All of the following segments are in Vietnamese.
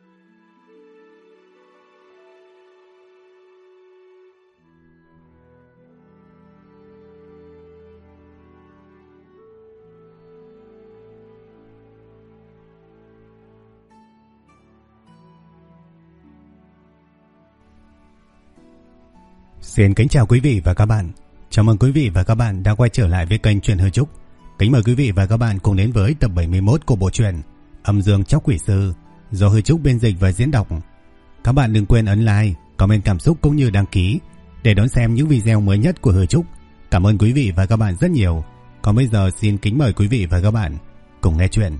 Xin kính chào quý vị và các bạn. Chào mừng quý vị và các bạn đã quay trở lại với kênh Truyện Hư Trúc. Kính mời quý vị và các bạn cùng đến với tập 71 của bộ truyện Âm Dương Chóc Quỷ Sư do Hư Trúc biên dịch và diễn đọc. Các bạn đừng quên ấn like, comment cảm xúc cũng như đăng ký để đón xem những video mới nhất của Hư Trúc. Cảm ơn quý vị và các bạn rất nhiều. Còn bây giờ xin kính mời quý vị và các bạn cùng nghe chuyện.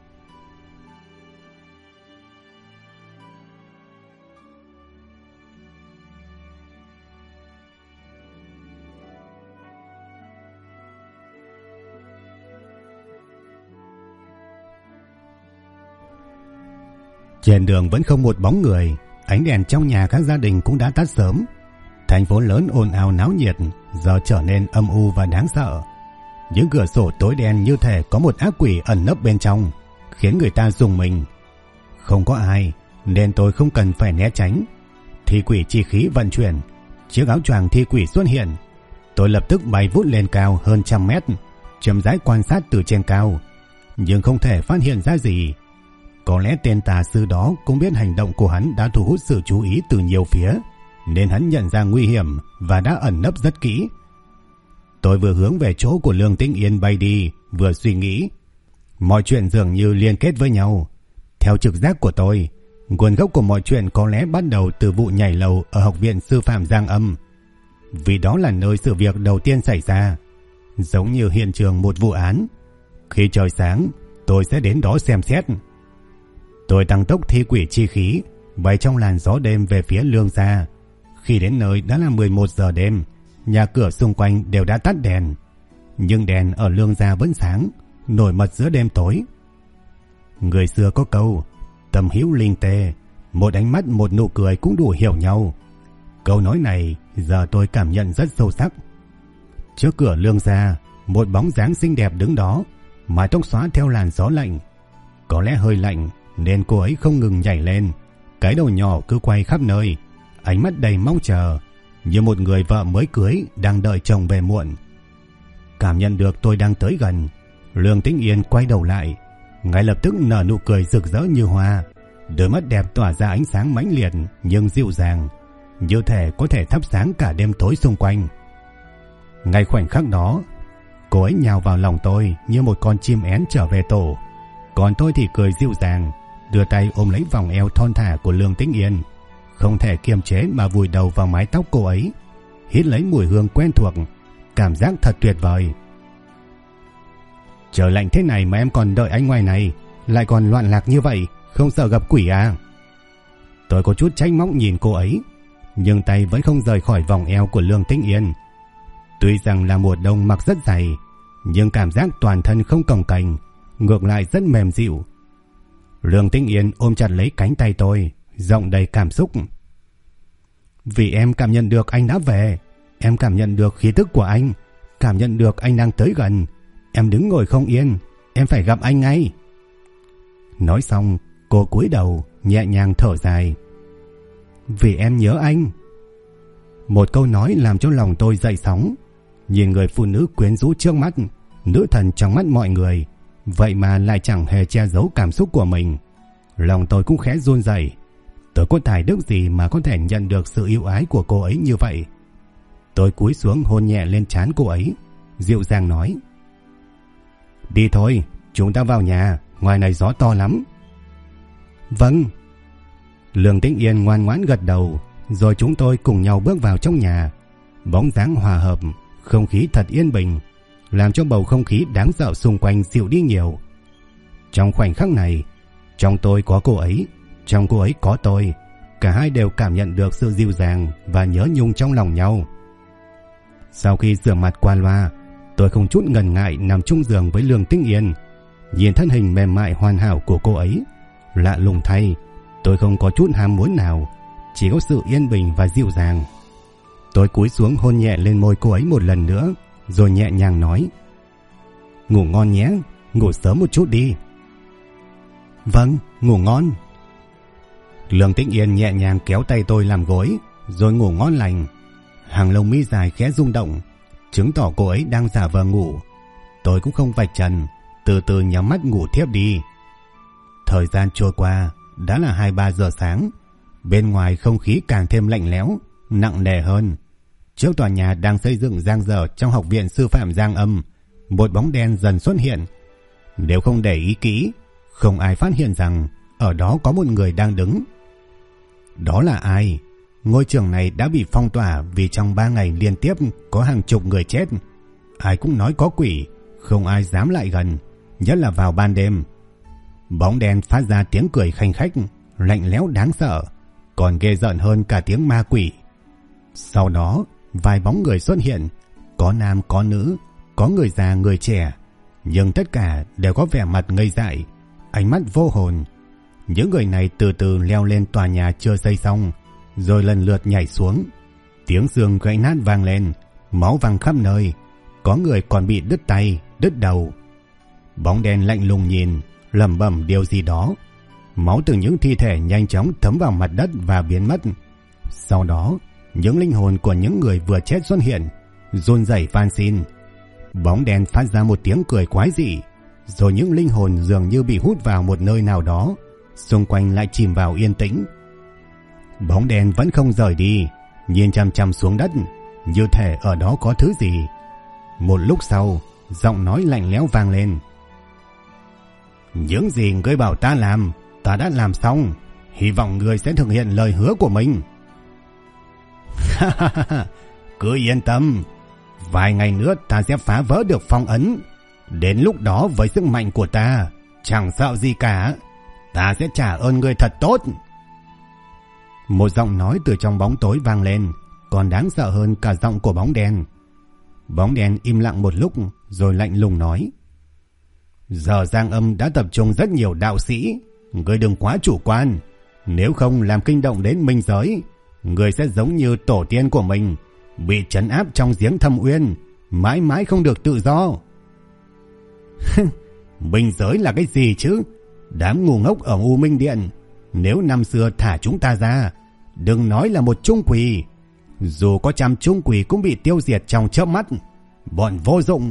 Trên đường vẫn không một bóng người, ánh đèn trong nhà các gia đình cũng đã tắt sớm. Thành phố lớn ồn ào náo nhiệt giờ trở nên âm u và đáng sợ. Những cửa sổ tối đen như thể có một ác quỷ ẩn nấp bên trong, khiến người ta rùng mình. Không có ai nên tôi không cần phải né tránh. Thi quỷ chi khí vận chuyển, chiếc áo choàng thi quỷ xuất hiện. Tôi lập tức bay vút lên cao hơn 100 mét, chậm rãi quan sát từ trên cao, nhưng không thể phát hiện ra gì. Có lẽ tên tà sư đó cũng biết hành động của hắn đã thu hút sự chú ý từ nhiều phía, nên hắn nhận ra nguy hiểm và đã ẩn nấp rất kỹ. Tôi vừa hướng về chỗ của Lương Tĩnh Yên bay đi, vừa suy nghĩ. Mọi chuyện dường như liên kết với nhau. Theo trực giác của tôi, nguồn gốc của mọi chuyện có lẽ bắt đầu từ vụ nhảy lầu ở Học viện Sư phạm Giang Âm, vì đó là nơi sự việc đầu tiên xảy ra, giống như hiện trường một vụ án. Khi trời sáng, tôi sẽ đến đó xem xét. Tôi tăng tốc thi quỷ chi khí, bay trong làn gió đêm về phía Lương gia. Khi đến nơi đã là 11 giờ đêm, nhà cửa xung quanh đều đã tắt đèn, nhưng đèn ở Lương gia vẫn sáng, nổi bật giữa đêm tối. Người xưa có câu, tầm hữu linh tê, một ánh mắt một nụ cười cũng đủ hiểu nhau. Câu nói này giờ tôi cảm nhận rất sâu sắc. Trước cửa Lương gia, một bóng dáng xinh đẹp đứng đó, mái tóc xóa theo làn gió lạnh. Có lẽ hơi lạnh nên cô ấy không ngừng nhảy lên, cái đầu nhỏ cứ quay khắp nơi, ánh mắt đầy mong chờ, như một người vợ mới cưới đang đợi chồng về muộn. Cảm nhận được tôi đang tới gần, Lương Tĩnh Yên quay đầu lại, ngay lập tức nở nụ cười rực rỡ như hoa, đôi mắt đẹp tỏa ra ánh sáng mãnh liệt nhưng dịu dàng, như thể có thể thắp sáng cả đêm tối xung quanh. Ngay khoảnh khắc đó, cô ấy nhào vào lòng tôi như một con chim én trở về tổ, còn tôi thì cười dịu dàng, đưa tay ôm lấy vòng eo thon thả của Lương Tĩnh Yên, không thể kiềm chế mà vùi đầu vào mái tóc cô ấy, hít lấy mùi hương quen thuộc, cảm giác thật tuyệt vời. Trời lạnh thế này mà em còn đợi anh ngoài này, lại còn loạn lạc như vậy, không sợ gặp quỷ à? Tôi có chút trách móc nhìn cô ấy, nhưng tay vẫn không rời khỏi vòng eo của Lương Tĩnh Yên. Tuy rằng là mùa đông mặc rất dày, nhưng cảm giác toàn thân không cồng kềnh, ngược lại rất mềm dịu. Lương Tĩnh Yên ôm chặt lấy cánh tay tôi, giọng đầy cảm xúc. Vì em cảm nhận được anh đã về, em cảm nhận được khí tức của anh, cảm nhận được anh đang tới gần. Em đứng ngồi không yên, em phải gặp anh ngay. Nói xong, cô cúi đầu, nhẹ nhàng thở dài. Vì em nhớ anh. Một câu nói làm cho lòng tôi dậy sóng. Nhìn người phụ nữ quyến rũ trước mắt, nữ thần trong mắt mọi người, vậy mà lại chẳng hề che giấu cảm xúc của mình. Lòng tôi cũng khẽ run rẩy. Tôi có tài đức gì mà có thể nhận được sự yêu ái của cô ấy như vậy? Tôi cúi xuống hôn nhẹ lên trán cô ấy, dịu dàng nói. Đi thôi, chúng ta vào nhà, ngoài này gió to lắm. Vâng. Lương Tĩnh Yên ngoan ngoãn gật đầu, rồi chúng tôi cùng nhau bước vào trong nhà. Bóng dáng hòa hợp, không khí thật yên bình, làm cho bầu không khí đáng sợ xung quanh dịu đi nhiều. Trong khoảnh khắc này, trong tôi có cô ấy, trong cô ấy có tôi, cả hai đều cảm nhận được sự dịu dàng và nhớ nhung trong lòng nhau. Sau khi rửa mặt qua loa, tôi không chút ngần ngại nằm chung giường với Lương Tĩnh Yên, nhìn thân hình mềm mại hoàn hảo của cô ấy. Lạ lùng thay, tôi không có chút ham muốn nào, chỉ có sự yên bình và dịu dàng. Tôi cúi xuống hôn nhẹ lên môi cô ấy một lần nữa, rồi nhẹ nhàng nói. Ngủ ngon nhé, ngủ sớm một chút đi. Vâng, ngủ ngon. Lương Tĩnh Yên nhẹ nhàng kéo tay tôi làm gối, rồi ngủ ngon lành. Hàng lông mi dài khẽ rung động, chứng tỏ cô ấy đang giả vờ ngủ. Tôi cũng không vạch trần, từ từ nhắm mắt ngủ thiếp đi. Thời gian trôi qua, đã là 2-3 giờ sáng. Bên ngoài không khí càng thêm lạnh lẽo, nặng nề hơn. Trước tòa nhà đang xây dựng giang dở trong Học viện Sư phạm Giang Âm, một bóng đen dần xuất hiện. Nếu không để ý kỹ, không ai phát hiện rằng ở đó có một người đang đứng. Đó là ai? Ngôi trường này đã bị phong tỏa vì trong 3 ngày liên tiếp có hàng chục người chết. Ai cũng nói có quỷ, không ai dám lại gần, nhất là vào ban đêm. Bóng đen phát ra tiếng cười khanh khách, lạnh lẽo đáng sợ, còn ghê rợn hơn cả tiếng ma quỷ. Sau đó, vài bóng người xuất hiện, có nam có nữ, có người già người trẻ, nhưng tất cả đều có vẻ mặt ngây dại, ánh mắt vô hồn. Những người này từ từ leo lên tòa nhà chưa xây xong, rồi lần lượt nhảy xuống. Tiếng xương gãy nát vang lên, máu văng khắp nơi, có người còn bị đứt tay, đứt đầu. Bóng đen lạnh lùng nhìn, lẩm bẩm điều gì đó. Máu từ những thi thể nhanh chóng thấm vào mặt đất và biến mất. Sau đó, những linh hồn của những người vừa chết xuất hiện, run rẩy van xin. Bóng đen phát ra một tiếng cười quái dị, rồi những linh hồn dường như bị hút vào một nơi nào đó, xung quanh lại chìm vào yên tĩnh. Bóng đen vẫn không rời đi, nhìn chằm chằm xuống đất, như thể ở đó có thứ gì. Một lúc sau, giọng nói lạnh lẽo vang lên. Những gì ngươi bảo ta làm, ta đã làm xong. Hy vọng ngươi sẽ thực hiện lời hứa của mình. Cứ yên tâm, vài ngày nữa ta sẽ phá vỡ được phong ấn. Đến lúc đó với sức mạnh của ta, chẳng sợ gì cả. Ta sẽ trả ơn ngươi thật tốt. Một giọng nói từ trong bóng tối vang lên, còn đáng sợ hơn cả giọng của bóng đen. Bóng đen im lặng một lúc, rồi lạnh lùng nói. Giờ Giang Âm đã tập trung rất nhiều đạo sĩ, ngươi đừng quá chủ quan. Nếu không làm kinh động đến minh giới, ngươi sẽ giống như tổ tiên của mình, bị trấn áp trong giếng thâm uyên, mãi mãi không được tự do. Minh giới là cái gì chứ? Đám ngu ngốc ở U Minh Điện, nếu năm xưa thả chúng ta ra, đừng nói là một chung quỷ, dù có 100 chung quỷ cũng bị tiêu diệt trong chớp mắt. Bọn vô dụng.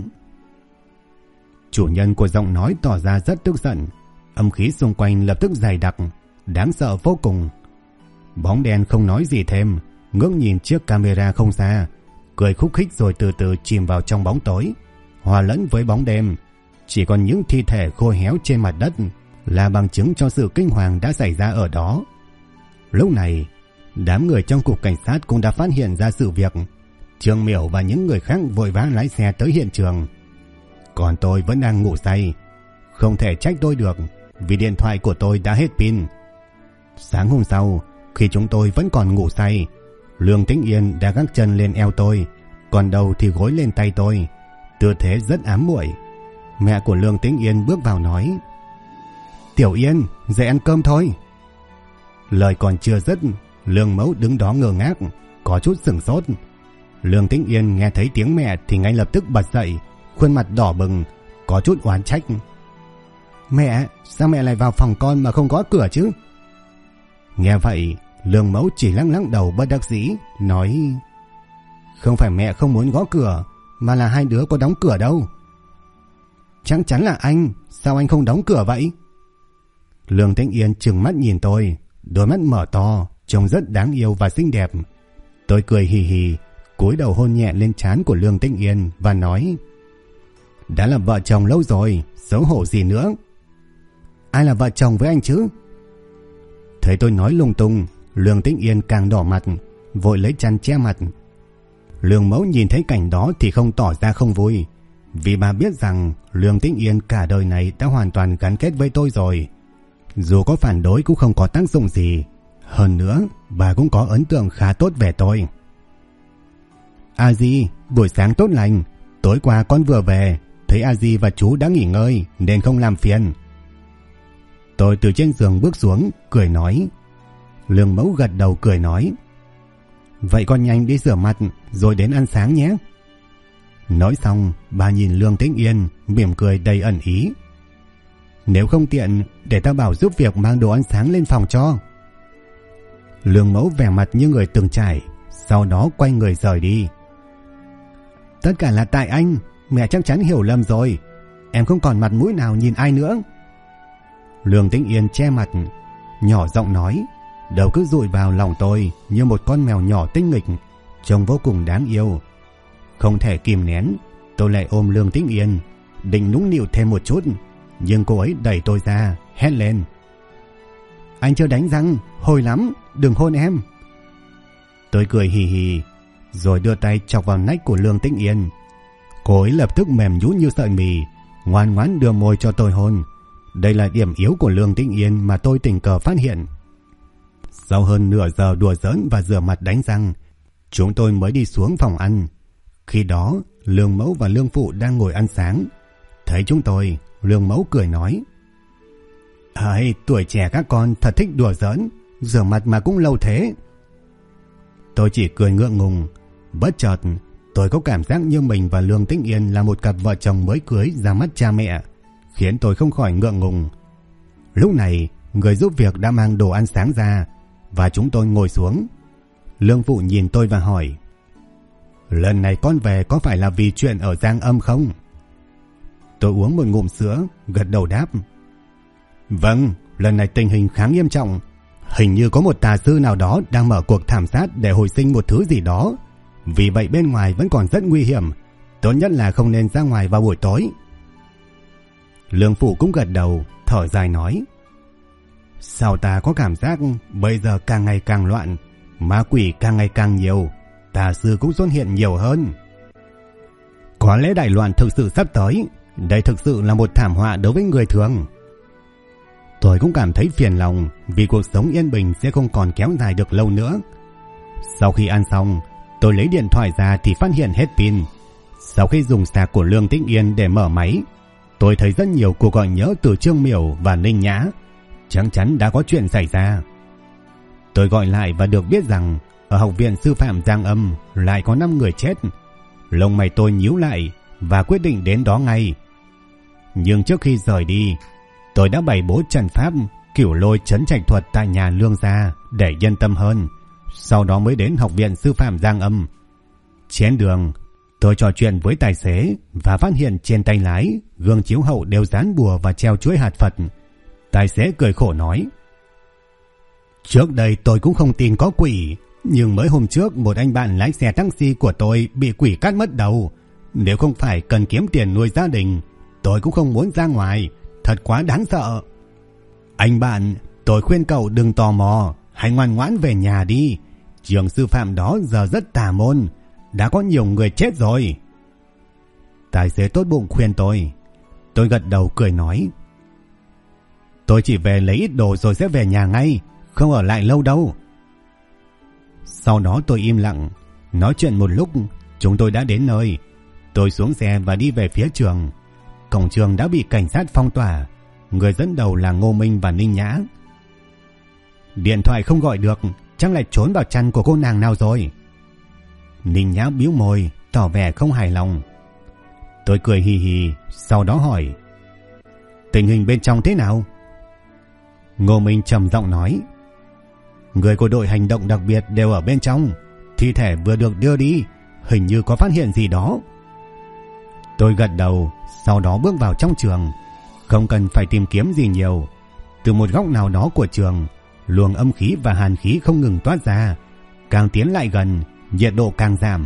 Chủ nhân của giọng nói tỏ ra rất tức giận, âm khí xung quanh lập tức dày đặc, đáng sợ vô cùng. Bóng đen không nói gì thêm, ngước nhìn chiếc camera không xa, cười khúc khích rồi từ từ chìm vào trong bóng tối, hòa lẫn với bóng đêm. Chỉ còn những thi thể khô héo trên mặt đất là bằng chứng cho sự kinh hoàng đã xảy ra ở đó. Lúc này, đám người trong cục cảnh sát cũng đã phát hiện ra sự việc. Trương Miểu và những người khác vội vã lái xe tới hiện trường. Còn tôi vẫn đang ngủ say. Không thể trách tôi được, vì điện thoại của tôi đã hết pin. Sáng hôm sau, khi chúng tôi vẫn còn ngủ say, Lương Tĩnh Yên đã gác chân lên eo tôi, còn đầu thì gối lên tay tôi, tư thế rất ám muội. Mẹ của Lương Tĩnh Yên bước vào nói: Tiểu Yên, dậy ăn cơm thôi. Lời còn chưa dứt, Lương Mẫu đứng đó ngơ ngác, có chút sửng sốt. Lương Tĩnh Yên nghe thấy tiếng mẹ thì ngay lập tức bật dậy, khuôn mặt đỏ bừng, có chút oán trách. Mẹ, sao mẹ lại vào phòng con mà không gõ cửa chứ? Nghe vậy, Lương Mẫu chỉ lắc lắc đầu bất đắc dĩ, nói: Không phải mẹ không muốn gõ cửa, mà là hai đứa có đóng cửa đâu. Chắc chắn là anh, sao anh không đóng cửa vậy? Lương Tĩnh Yên trừng mắt nhìn tôi, đôi mắt mở to, trông rất đáng yêu và xinh đẹp. Tôi cười hì hì, cúi đầu hôn nhẹ lên trán của Lương Tĩnh Yên và nói: Đã là vợ chồng lâu rồi, xấu hổ gì nữa. Ai là vợ chồng với anh chứ? Thấy tôi nói lung tung, Lương Tĩnh Yên càng đỏ mặt, vội lấy chăn che mặt. Lương Mẫu nhìn thấy cảnh đó thì không tỏ ra không vui, vì bà biết rằng Lương Tĩnh Yên cả đời này đã hoàn toàn gắn kết với tôi rồi. Dù có phản đối cũng không có tác dụng gì. Hơn nữa, bà cũng có ấn tượng khá tốt về tôi. A Di, buổi sáng tốt lành. Tối qua con vừa về, thấy A Di và chú đã nghỉ ngơi nên không làm phiền. Tôi từ trên giường bước xuống, cười nói. Lương Mẫu gật đầu cười nói: Vậy con nhanh đi rửa mặt rồi đến ăn sáng nhé. Nói xong, bà nhìn Lương Tĩnh Yên, mỉm cười đầy ẩn ý. Nếu không tiện, để ta bảo giúp việc mang đồ ăn sáng lên phòng cho. Lương Mẫu vẻ mặt như người từng trải, sau đó quay người rời đi. Tất cả là tại anh, mẹ chắc chắn hiểu lầm rồi. Em không còn mặt mũi nào nhìn ai nữa. Lương Tĩnh Yên che mặt, nhỏ giọng nói, đầu cứ dụi vào lòng tôi như một con mèo nhỏ tinh nghịch, trông vô cùng đáng yêu. Không thể kìm nén, tôi lại ôm Lương Tĩnh Yên, định nũng nịu thêm một chút, nhưng cô ấy đẩy tôi ra, hét lên. Anh chưa đánh răng, hôi lắm, đừng hôn em. Tôi cười hì hì, rồi đưa tay chọc vào nách của Lương Tĩnh Yên. Cô ấy lập tức mềm nhũn như sợi mì, ngoan ngoãn đưa môi cho tôi hôn. Đây là điểm yếu của Lương Tĩnh Yên mà tôi tình cờ phát hiện. Sau hơn nửa giờ đùa giỡn và rửa mặt đánh răng, chúng tôi mới đi xuống phòng ăn. Khi đó, Lương Mẫu và Lương Phụ đang ngồi ăn sáng. Thấy chúng tôi, Lương Mẫu cười nói, tuổi trẻ các con thật thích đùa giỡn, rửa mặt mà cũng lâu thế. Tôi chỉ cười ngượng ngùng. Bất chợt, tôi có cảm giác như mình và Lương Tĩnh Yên là một cặp vợ chồng mới cưới ra mắt cha mẹ, khiến tôi không khỏi ngượng ngùng. Lúc này, người giúp việc đã mang đồ ăn sáng ra, và chúng tôi ngồi xuống. Lương Phụ nhìn tôi và hỏi, lần này con về có phải là vì chuyện ở Giang Âm không? Tôi uống một ngụm sữa, gật đầu đáp, vâng, lần này tình hình khá nghiêm trọng. Hình như có một tà sư nào đó đang mở cuộc thảm sát để hồi sinh một thứ gì đó. Vì vậy bên ngoài vẫn còn rất nguy hiểm, tốt nhất là không nên ra ngoài vào buổi tối. Lương Phụ cũng gật đầu, thở dài nói, sao ta có cảm giác bây giờ càng ngày càng loạn, ma quỷ càng ngày càng nhiều, tà sư cũng xuất hiện nhiều hơn. Có lẽ đại loạn thực sự sắp tới. Đây thực sự là một thảm họa đối với người thường. Tôi cũng cảm thấy phiền lòng, vì cuộc sống yên bình sẽ không còn kéo dài được lâu nữa. Sau khi ăn xong, tôi lấy điện thoại ra thì phát hiện hết pin. Sau khi dùng sạc của Lương Tĩnh Yên để mở máy, tôi thấy rất nhiều cuộc gọi nhớ từ Trương Miểu và Ninh Nhã. Chắc chắn đã có chuyện xảy ra. Tôi gọi lại và được biết rằng ở Học viện Sư phạm Giang Âm lại có 5 người chết. Lông mày tôi nhíu lại và quyết định đến đó ngay. Nhưng trước khi rời đi, tôi đã bày bố trận pháp Cửu Lôi Trấn Trạch Thuật tại nhà Lương gia để yên tâm hơn. Sau đó mới đến Học viện Sư phạm Giang Âm. Trên đường, tôi trò chuyện với tài xế và phát hiện trên tay lái, gương chiếu hậu đều dán bùa và treo chuỗi hạt Phật. Tài xế cười khổ nói, trước đây tôi cũng không tin có quỷ, nhưng mới hôm trước một anh bạn lái xe taxi của tôi bị quỷ cắt mất đầu. Nếu không phải cần kiếm tiền nuôi gia đình, tôi cũng không muốn ra ngoài, thật quá đáng sợ. Anh bạn, tôi khuyên cậu đừng tò mò, hãy ngoan ngoãn về nhà đi. Trường sư phạm đó giờ rất tà môn, đã có nhiều người chết rồi. Tài xế tốt bụng khuyên tôi. Tôi gật đầu cười nói, tôi chỉ về lấy ít đồ rồi sẽ về nhà ngay, không ở lại lâu đâu. Sau đó tôi im lặng. Nói chuyện một lúc, chúng tôi đã đến nơi. Tôi xuống xe và đi về phía trường. Cổng trường đã bị cảnh sát phong tỏa. Người dẫn đầu là Ngô Minh và Ninh Nhã. Điện thoại không gọi được, chắc lại trốn vào chăn của cô nàng nào rồi. Ninh Nhã bĩu môi, tỏ vẻ không hài lòng. Tôi cười hì hì, sau đó hỏi, tình hình bên trong thế nào? Ngô Minh trầm giọng nói, người của đội hành động đặc biệt đều ở bên trong, thi thể vừa được đưa đi, hình như có phát hiện gì đó. Tôi gật đầu, sau đó bước vào trong trường. Không cần phải tìm kiếm gì nhiều. Từ một góc nào đó của trường, luồng âm khí và hàn khí không ngừng toát ra. Càng tiến lại gần, nhiệt độ càng giảm.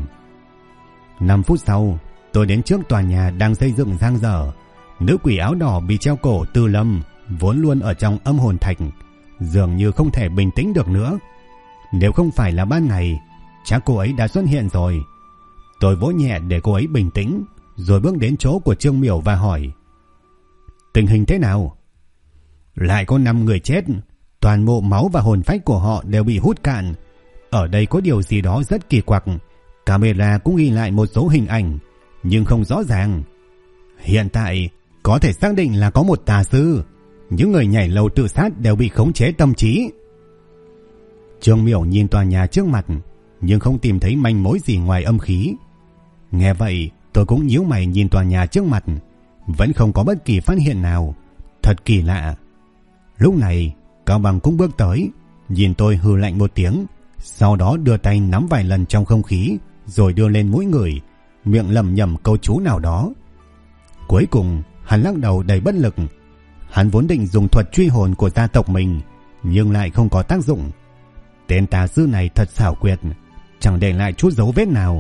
5 phút sau, tôi đến trước tòa nhà đang xây dựng dang dở. Nữ quỷ áo đỏ bị treo cổ Tư Lâm, vốn luôn ở trong âm hồn thạch, dường như không thể bình tĩnh được nữa. Nếu không phải là ban ngày, chắc cô ấy đã xuất hiện rồi. Tôi vỗ nhẹ để cô ấy bình tĩnh, rồi bước đến chỗ của Trương Miểu và hỏi, tình hình thế nào? Lại có 5 người chết, toàn bộ máu và hồn phách của họ đều bị hút cạn. Ở đây có điều gì đó rất kỳ quặc. Camera cũng ghi lại một số hình ảnh, nhưng không rõ ràng. Hiện tại có thể xác định là có một tà sư. Những người nhảy lầu tự sát đều bị khống chế tâm trí. Trương Miểu nhìn tòa nhà trước mặt, nhưng không tìm thấy manh mối gì ngoài âm khí. Nghe vậy, tôi cũng nhíu mày nhìn tòa nhà trước mặt, vẫn không có bất kỳ phát hiện nào. Thật kỳ lạ. Lúc này, Cao Bằng cũng bước tới, nhìn tôi hừ lạnh một tiếng, sau đó đưa tay nắm vài lần trong không khí, rồi đưa lên mũi ngửi, miệng lẩm nhẩm câu chú nào đó. Cuối cùng, hắn lắc đầu đầy bất lực. Hắn vốn định dùng thuật truy hồn của gia tộc mình, nhưng lại không có tác dụng. Tên tà sư này thật xảo quyệt, chẳng để lại chút dấu vết nào.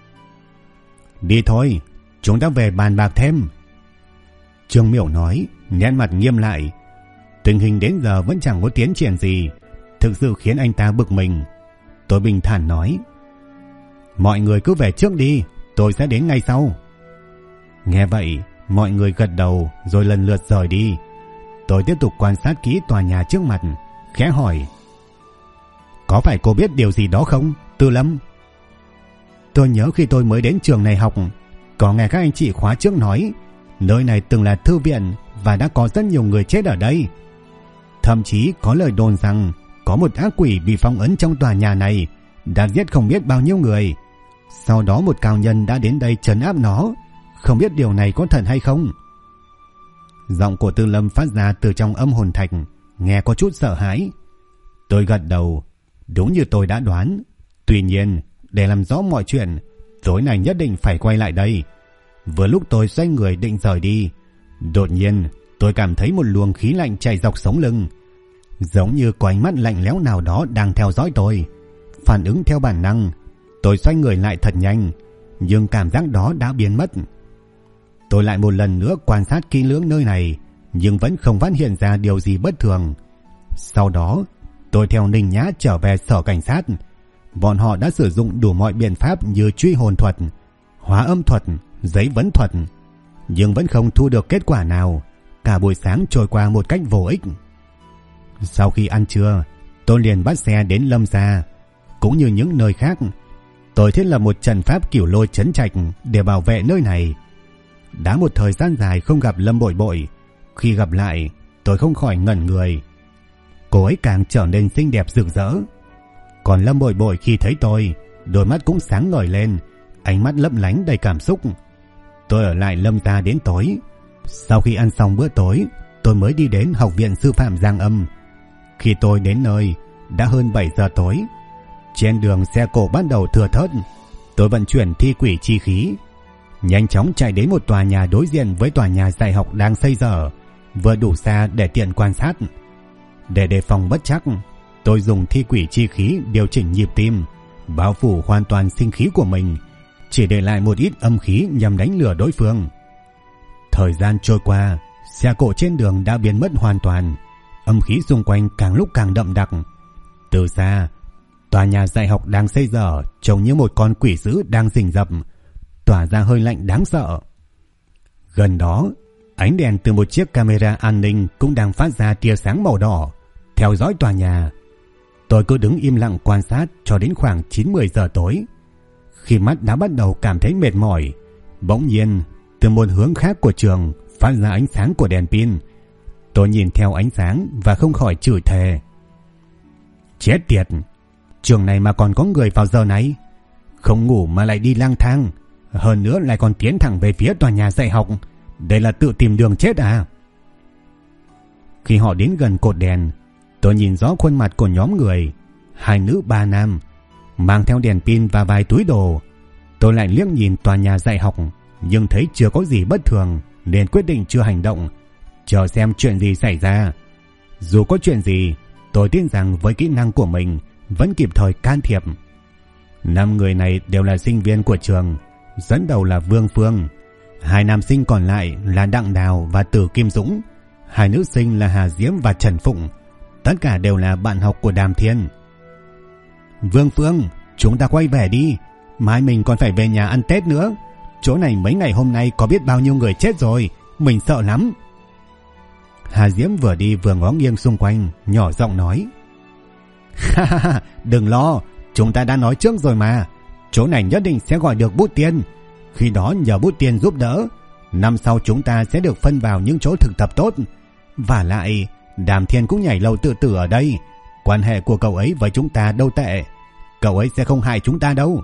Đi thôi, chúng ta về bàn bạc thêm. Trương Miểu nói, nét mặt nghiêm lại. Tình hình đến giờ vẫn chẳng có tiến triển gì, thực sự khiến anh ta bực mình. Tôi bình thản nói, mọi người cứ về trước đi, tôi sẽ đến ngay sau. Nghe vậy, mọi người gật đầu rồi lần lượt rời đi. Tôi tiếp tục quan sát kỹ tòa nhà trước mặt, khẽ hỏi, có phải cô biết điều gì đó không, Tư Lâm? Tôi nhớ khi tôi mới đến trường này học, có nghe các anh chị khóa trước nói nơi này từng là thư viện và đã có rất nhiều người chết ở đây. Thậm chí có lời đồn rằng có một ác quỷ bị phong ấn trong tòa nhà này, đã giết không biết bao nhiêu người. Sau đó một cao nhân đã đến đây trấn áp nó. Không biết điều này có thật hay không? Giọng của Tư Lâm phát ra từ trong âm hồn thạch, nghe có chút sợ hãi. Tôi gật đầu, đúng như tôi đã đoán. Tuy nhiên, để làm rõ mọi chuyện, tối nay nhất định phải quay lại đây. Vừa lúc tôi xoay người định rời đi, đột nhiên tôi cảm thấy một luồng khí lạnh chạy dọc sống lưng, giống như có ánh mắt lạnh lẽo nào đó đang theo dõi tôi. Phản ứng theo bản năng, tôi xoay người lại thật nhanh, nhưng cảm giác đó đã biến mất. Tôi lại một lần nữa quan sát kỹ lưỡng nơi này, nhưng vẫn không phát hiện ra điều gì bất thường. Sau đó, tôi theo Ninh Nhã trở về sở cảnh sát. Bọn họ đã sử dụng đủ mọi biện pháp như truy hồn thuật, hóa âm thuật, giấy vấn thuật, nhưng vẫn không thu được kết quả nào. Cả buổi sáng trôi qua một cách vô ích. Sau khi ăn trưa, tôi liền bắt xe đến Lâm gia. Cũng như những nơi khác, tôi thiết lập một trận pháp cửu lôi trấn trạch để bảo vệ nơi này. Đã một thời gian dài không gặp Lâm Bội Bội, khi gặp lại, tôi không khỏi ngẩn người. Cô ấy càng trở nên xinh đẹp rực rỡ. Còn Lâm Bội Bội khi thấy tôi, đôi mắt cũng sáng ngời lên, ánh mắt lấp lánh đầy cảm xúc. Tôi ở lại Lâm gia đến tối. Sau khi ăn xong bữa tối, tôi mới đi đến Học viện Sư phạm Giang Âm. Khi tôi đến nơi, đã hơn 7 giờ tối. Trên đường xe cộ bắt đầu thưa thớt. Tôi vận chuyển thi quỷ chi khí, nhanh chóng chạy đến một tòa nhà đối diện với tòa nhà dạy học đang xây dở, vừa đủ xa để tiện quan sát. Để đề phòng bất trắc, tôi dùng thi quỷ chi khí điều chỉnh nhịp tim, bao phủ hoàn toàn sinh khí của mình, chỉ để lại một ít âm khí nhằm đánh lừa đối phương. Thời gian trôi qua, xe cộ trên đường đã biến mất hoàn toàn, âm khí xung quanh càng lúc càng đậm đặc. Từ xa, tòa nhà dạy học đang xây dở trông như một con quỷ dữ đang rình rập, tỏa ra hơi lạnh đáng sợ. Gần đó, ánh đèn từ một chiếc camera an ninh cũng đang phát ra tia sáng màu đỏ, theo dõi tòa nhà. Tôi cứ đứng im lặng quan sát cho đến khoảng 9-10 giờ tối. Khi mắt đã bắt đầu cảm thấy mệt mỏi, bỗng nhiên từ một hướng khác của trường phát ra ánh sáng của đèn pin. Tôi nhìn theo ánh sáng và không khỏi chửi thề. Chết tiệt, trường này mà còn có người vào giờ này, không ngủ mà lại đi lang thang, hơn nữa lại còn tiến thẳng về phía tòa nhà dạy học. Đây là tự tìm đường chết à? Khi họ đến gần cột đèn, tôi nhìn rõ khuôn mặt của nhóm người, 2 nữ 3 nam, mang theo đèn pin và vài túi đồ. Tôi lại liếc nhìn tòa nhà dạy học, nhưng thấy chưa có gì bất thường, nên quyết định chưa hành động, chờ xem chuyện gì xảy ra. Dù có chuyện gì, tôi tin rằng với kỹ năng của mình vẫn kịp thời can thiệp. 5 người này đều là sinh viên của trường, dẫn đầu là Vương Phương. 2 nam sinh còn lại là Đặng Đào và Từ Kim Dũng. 2 nữ sinh là Hà Diễm và Trần Phụng. Tất cả đều là bạn học của Đàm Thiên. Vương Phương, chúng ta quay về đi, mai mình còn phải về nhà ăn Tết nữa. Chỗ này mấy ngày hôm nay có biết bao nhiêu người chết rồi, mình sợ lắm. Hà Diễm vừa đi vừa ngó nghiêng xung quanh, nhỏ giọng nói. Ha ha ha, đừng lo, chúng ta đã nói trước rồi mà. Chỗ này nhất định sẽ gọi được Bút Tiên. Khi đó nhờ Bút Tiên giúp đỡ, năm sau chúng ta sẽ được phân vào những chỗ thực tập tốt. Và lại, Đàm Thiên cũng nhảy lầu tự tử ở đây. Quan hệ của cậu ấy với chúng ta đâu tệ, cậu ấy sẽ không hại chúng ta đâu.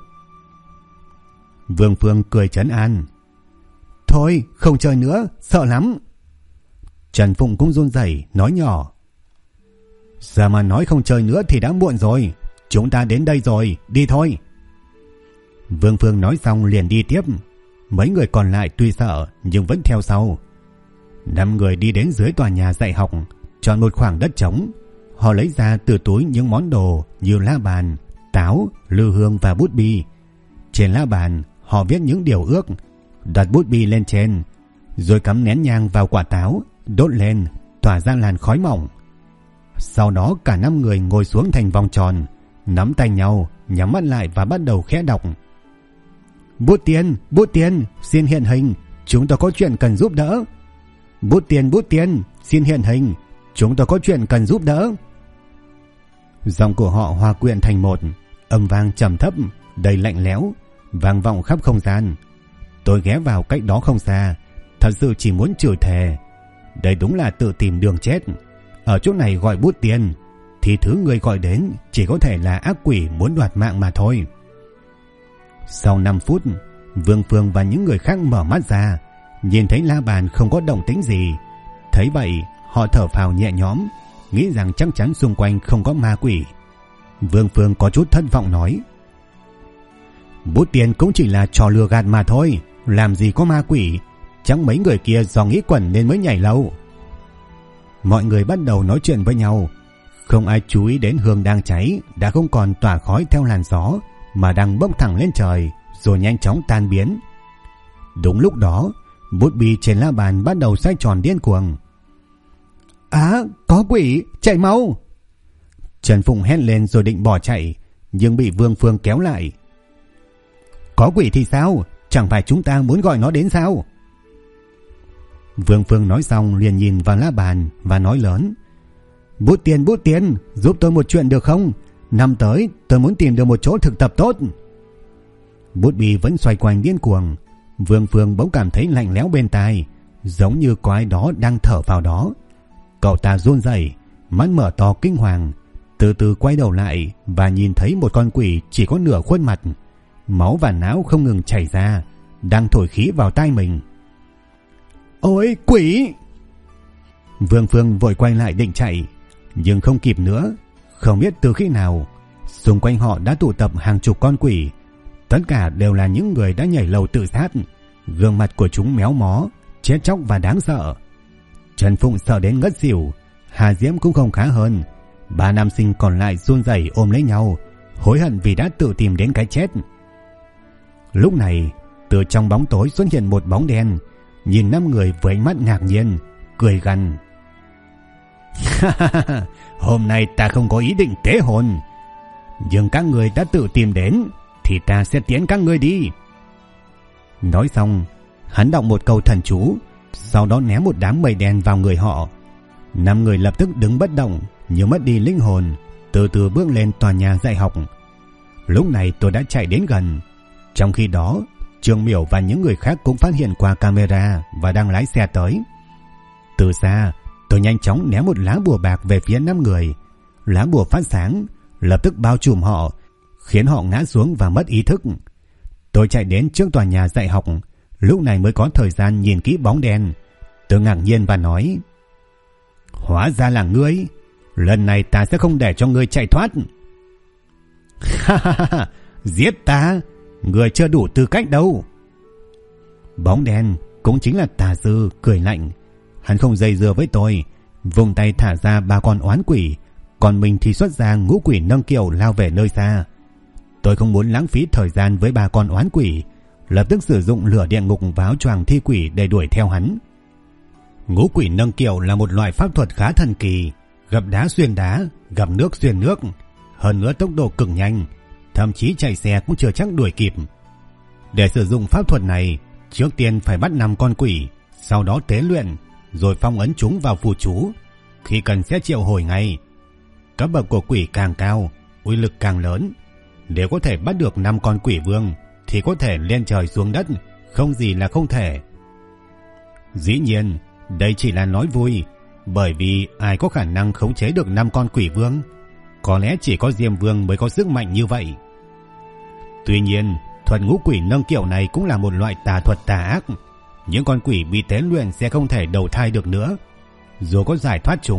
Vương Phương cười trấn an. Thôi, không chơi nữa, sợ lắm. Trần Phụng cũng run rẩy nói nhỏ. Giờ mà nói không chơi nữa thì đã muộn rồi. Chúng ta đến đây rồi, đi thôi. Vương Phương nói xong liền đi tiếp. Mấy người còn lại tuy sợ nhưng vẫn theo sau. 5 người đi đến dưới tòa nhà dạy học, chọn một khoảng đất trống. Họ lấy ra từ túi những món đồ như la bàn, táo, lư hương và bút bi. Trên la bàn họ viết những điều ước, đặt bút bi lên trên, rồi cắm nén nhang vào quả táo, đốt lên, tỏa ra làn khói mỏng. Sau đó cả 5 người ngồi xuống thành vòng tròn, nắm tay nhau, nhắm mắt lại và bắt đầu khẽ đọc. Bút tiên, xin hiện hình, chúng tôi có chuyện cần giúp đỡ. Bút tiên, xin hiện hình, chúng tôi có chuyện cần giúp đỡ. Giọng của họ hòa quyện thành một, âm vang trầm thấp, đầy lạnh lẽo, vang vọng khắp không gian. Tôi ghé vào cách đó không xa, thật sự chỉ muốn chửi thề. Đây đúng là tự tìm đường chết. Ở chỗ này gọi bút tiên, thì thứ người gọi đến chỉ có thể là ác quỷ muốn đoạt mạng mà thôi. Sau 5 phút, Vương Phương và những người khác mở mắt ra, nhìn thấy la bàn không có động tĩnh gì. Thấy vậy, họ thở phào nhẹ nhõm, nghĩ rằng chắc chắn xung quanh không có ma quỷ. Vương Phương có chút thất vọng nói: Bút tiên cũng chỉ là trò lừa gạt mà thôi, làm gì có ma quỷ, chắc mấy người kia do nghĩ quẩn nên mới nhảy lầu. Mọi người bắt đầu nói chuyện với nhau, không ai chú ý đến hương đang cháy đã không còn tỏa khói theo làn gió mà đang bốc thẳng lên trời rồi nhanh chóng tan biến. Đúng lúc đó, bút bi trên la bàn bắt đầu xoay tròn điên cuồng. Có quỷ, chạy mau! Trần Phụng hét lên rồi định bỏ chạy, nhưng bị Vương Phương kéo lại. Có quỷ thì sao? Chẳng phải chúng ta muốn gọi nó đến sao? Vương Phương nói xong liền nhìn vào la bàn và nói lớn: Bút tiên, giúp tôi một chuyện được không? Năm tới tôi muốn tìm được một chỗ thực tập tốt. Bút bi vẫn xoay quanh điên cuồng. Vương Phương bỗng cảm thấy lạnh lẽo bên tai, giống như có ai đó đang thở vào đó. Cậu ta run rẩy, mắt mở to kinh hoàng, từ từ quay đầu lại và nhìn thấy một con quỷ chỉ có nửa khuôn mặt, máu và não không ngừng chảy ra, đang thổi khí vào tai mình. Ôi quỷ! Vương Phương vội quay lại định chạy, nhưng không kịp nữa. Không biết từ khi nào, xung quanh họ đã tụ tập hàng chục con quỷ. Tất cả đều là những người đã nhảy lầu tự sát. Gương mặt của chúng méo mó, chết chóc và đáng sợ. Trần Phụng sợ đến ngất xỉu, Hà Diễm cũng không khá hơn. 3 nam sinh còn lại run rẩy ôm lấy nhau, hối hận vì đã tự tìm đến cái chết. Lúc này, từ trong bóng tối xuất hiện một bóng đen, nhìn 5 người với ánh mắt ngạc nhiên, cười gằn. Hôm nay ta không có ý định tế hồn, nhưng các người đã tự tìm đến thì ta sẽ tiễn các ngươi đi. Nói xong, hắn đọc một câu thần chú, sau đó ném một đám mây đen vào người họ. 5 người lập tức đứng bất động như mất đi linh hồn, từ từ bước lên tòa nhà dạy học. Lúc này tôi đã chạy đến gần. Trong khi đó, Trương Miểu và những người khác cũng phát hiện qua camera và đang lái xe tới. Từ xa, tôi nhanh chóng ném một lá bùa bạc về phía 5 người. Lá bùa phát sáng, lập tức bao trùm họ, khiến họ ngã xuống và mất ý thức. Tôi chạy đến trước tòa nhà dạy học, lúc này mới có thời gian nhìn kỹ bóng đen. Tôi ngạc nhiên và nói: Hóa ra là ngươi, lần này ta sẽ không để cho ngươi chạy thoát. Giết ta, ngươi chưa đủ tư cách đâu. Bóng đen cũng chính là Tà Sư cười lạnh. Hắn không dây dưa với tôi, vùng tay thả ra 3 con oán quỷ, còn mình thì xuất ra ngũ quỷ nâng kiệu lao về nơi xa. Tôi không muốn lãng phí thời gian với 3 con oán quỷ, lập tức sử dụng lửa địa ngục và áo choàng thi quỷ để đuổi theo hắn. Ngũ quỷ nâng kiệu là một loại pháp thuật khá thần kỳ, gặp đá xuyên đá, gặp nước xuyên nước, hơn nữa tốc độ cực nhanh, thậm chí chạy xe cũng chưa chắc đuổi kịp. Để sử dụng pháp thuật này, trước tiên phải bắt 5 con quỷ, sau đó tế luyện, rồi phong ấn chúng vào phù chú, khi cần sẽ triệu hồi ngay. Cấp bậc của quỷ càng cao, uy lực càng lớn. Nếu có thể bắt được 5 con quỷ vương thì có thể lên trời xuống đất, không gì là không thể. Dĩ nhiên, đây chỉ là nói vui, bởi vì ai có khả năng khống chế được 5 con quỷ vương? Có lẽ chỉ có Diêm Vương mới có sức mạnh như vậy. Tuy nhiên, thuật ngũ quỷ nâng kiệu này cũng là một loại tà thuật tà ác. Những con quỷ bị tế luyện sẽ không thể đầu thai được nữa. Dù có giải thoát chúng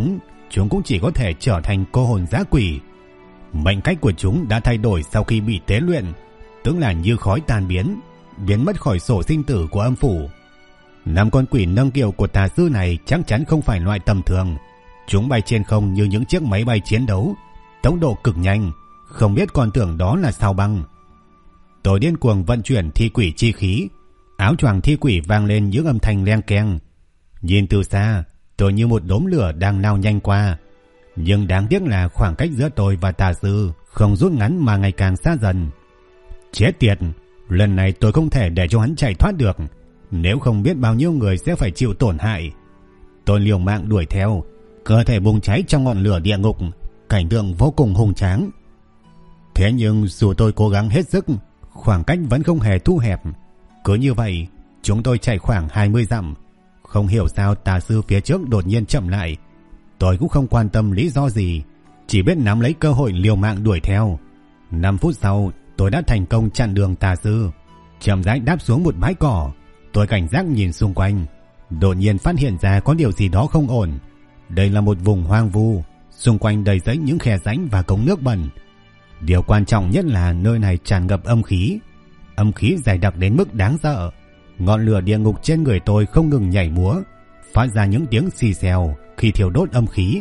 chúng cũng chỉ có thể trở thành cô hồn dã quỷ. Mệnh cách của chúng đã thay đổi sau khi bị tế luyện, tức là như khói tan biến, biến mất khỏi sổ sinh tử của âm phủ. 5 con quỷ nâng kiệu của tà sư này chắc chắn không phải loại tầm thường. Chúng bay trên không như những chiếc máy bay chiến đấu, tốc độ cực nhanh, không biết còn tưởng đó là sao băng. Tôi điên cuồng vận chuyển thi quỷ chi khí, áo choàng thi quỷ vang lên những âm thanh leng keng. Nhìn từ xa, tôi như một đốm lửa đang lao nhanh qua, nhưng đáng tiếc là khoảng cách giữa tôi và tà sư không rút ngắn mà ngày càng xa dần. Chết tiệt, lần này tôi không thể để cho hắn chạy thoát được, nếu không biết bao nhiêu người sẽ phải chịu tổn hại. Tôi liều mạng đuổi theo, cơ thể bùng cháy trong ngọn lửa địa ngục, cảnh tượng vô cùng hùng tráng. Thế nhưng dù tôi cố gắng hết sức, khoảng cách vẫn không hề thu hẹp. Cứ như vậy, chúng tôi chạy khoảng 20 dặm. Không hiểu sao tà sư phía trước đột nhiên chậm lại. Tôi cũng không quan tâm lý do gì, chỉ biết nắm lấy cơ hội liều mạng đuổi theo. 5 phút sau, tôi đã thành công chặn đường tà sư. Chậm rãi đáp xuống một bãi cỏ. Tôi cảnh giác nhìn xung quanh, đột nhiên phát hiện ra có điều gì đó không ổn. Đây là một vùng hoang vu, xung quanh đầy rẫy những khe rãnh và cống nước bẩn. Điều quan trọng nhất là nơi này tràn ngập âm khí dày đặc đến mức đáng sợ. Ngọn lửa địa ngục trên người tôi không ngừng nhảy múa, phát ra những tiếng xì xèo khi thiêu đốt âm khí.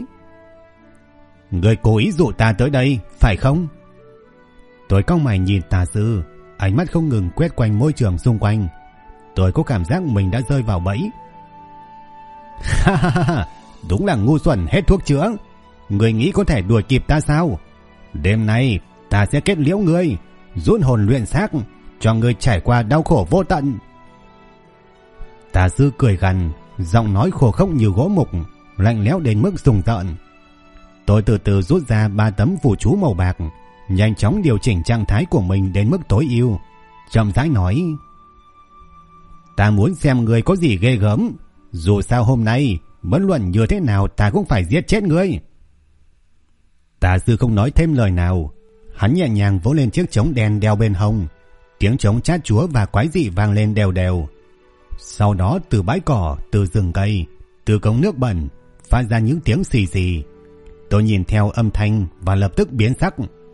Người cố ý dụ ta tới đây, phải không? Tôi cau mày nhìn tà sư, ánh mắt không ngừng quét quanh môi trường xung quanh. Tôi có cảm giác mình đã rơi vào bẫy. Ha ha ha, đúng là ngu xuẩn hết thuốc chữa. Người nghĩ có thể đuổi kịp ta sao? Đêm nay ta sẽ kết liễu ngươi, rút hồn luyện xác, cho ngươi trải qua đau khổ vô tận. Tà sư cười gằn, giọng nói khô khốc như gỗ mục, lạnh lẽo đến mức rùng rợn. Tôi từ từ rút ra 3 tấm phù chú màu bạc, nhanh chóng điều chỉnh trạng thái của mình đến mức tối ưu, chậm rãi nói: Ta muốn xem ngươi có gì ghê gớm. Dù sao hôm nay, bất luận như thế nào ta cũng phải giết chết ngươi. Tà sư không nói thêm lời nào. Hắn nhẹ nhàng vỗ lên chiếc trống đen đeo bên hông. Tiếng trống chát chúa và quái dị vang lên đều đều. Sau đó từ bãi cỏ, từ rừng cây, từ cống nước bẩn phát ra những tiếng xì xì. Tôi nhìn theo âm thanh và lập tức biến sắc.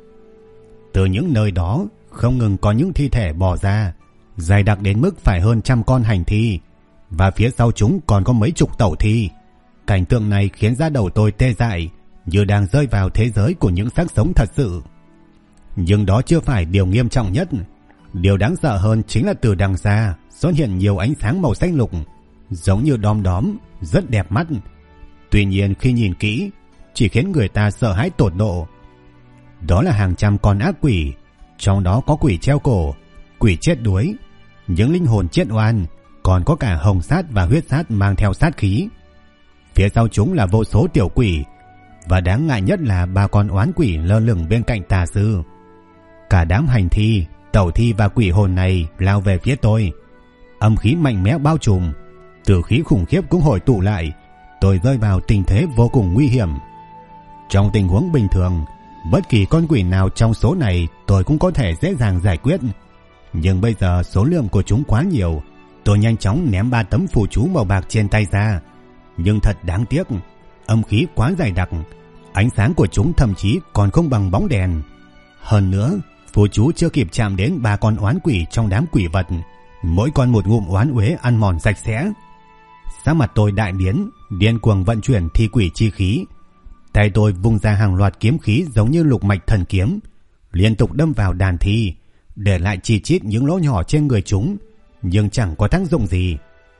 Từ những nơi đó không ngừng có những thi thể bò ra, dày đặc đến mức phải hơn 100 con hành thi, và phía sau chúng còn có mấy chục tẩu thi. Cảnh tượng này khiến da đầu tôi tê dại, như đang rơi vào thế giới của những xác sống thật sự. Nhưng đó chưa phải điều nghiêm trọng nhất. Điều đáng sợ hơn chính là từ đằng xa xuất hiện nhiều ánh sáng màu xanh lục, giống như đom đóm, rất đẹp mắt. Tuy nhiên khi nhìn kỹ, chỉ khiến người ta sợ hãi tột độ. Đó là hàng trăm con ác quỷ, trong đó có quỷ treo cổ, quỷ chết đuối, những linh hồn chết oan, còn có cả hồng sát và huyết sát mang theo sát khí. Phía sau chúng là vô số tiểu quỷ, và đáng ngại nhất là 3 con oán quỷ lơ lửng bên cạnh tà sư. Cả đám hành thi, tẩu thi và quỷ hồn này lao về phía tôi. Âm khí mạnh mẽ bao trùm, tử khí khủng khiếp cũng hội tụ lại. Tôi rơi vào tình thế vô cùng nguy hiểm. Trong tình huống bình thường, bất kỳ con quỷ nào trong số này tôi cũng có thể dễ dàng giải quyết. Nhưng bây giờ số lượng của chúng quá nhiều. Tôi nhanh chóng ném 3 tấm phù chú màu bạc trên tay ra. Nhưng thật đáng tiếc, âm khí quá dày đặc, ánh sáng của chúng thậm chí còn không bằng bóng đèn. Hơn nữa, phù chú chưa kịp chạm đến 3 con oán quỷ trong đám quỷ vật, mỗi con một ngụm oán uế ăn mòn sạch sẽ. Sắc mặt tôi đại biến, điên cuồng vận chuyển thi quỷ chi khí. Tay tôi vung ra hàng loạt kiếm khí giống như lục mạch thần kiếm, liên tục đâm vào đàn thi, để lại chi chít những lỗ nhỏ trên người chúng, nhưng chẳng có tác dụng gì.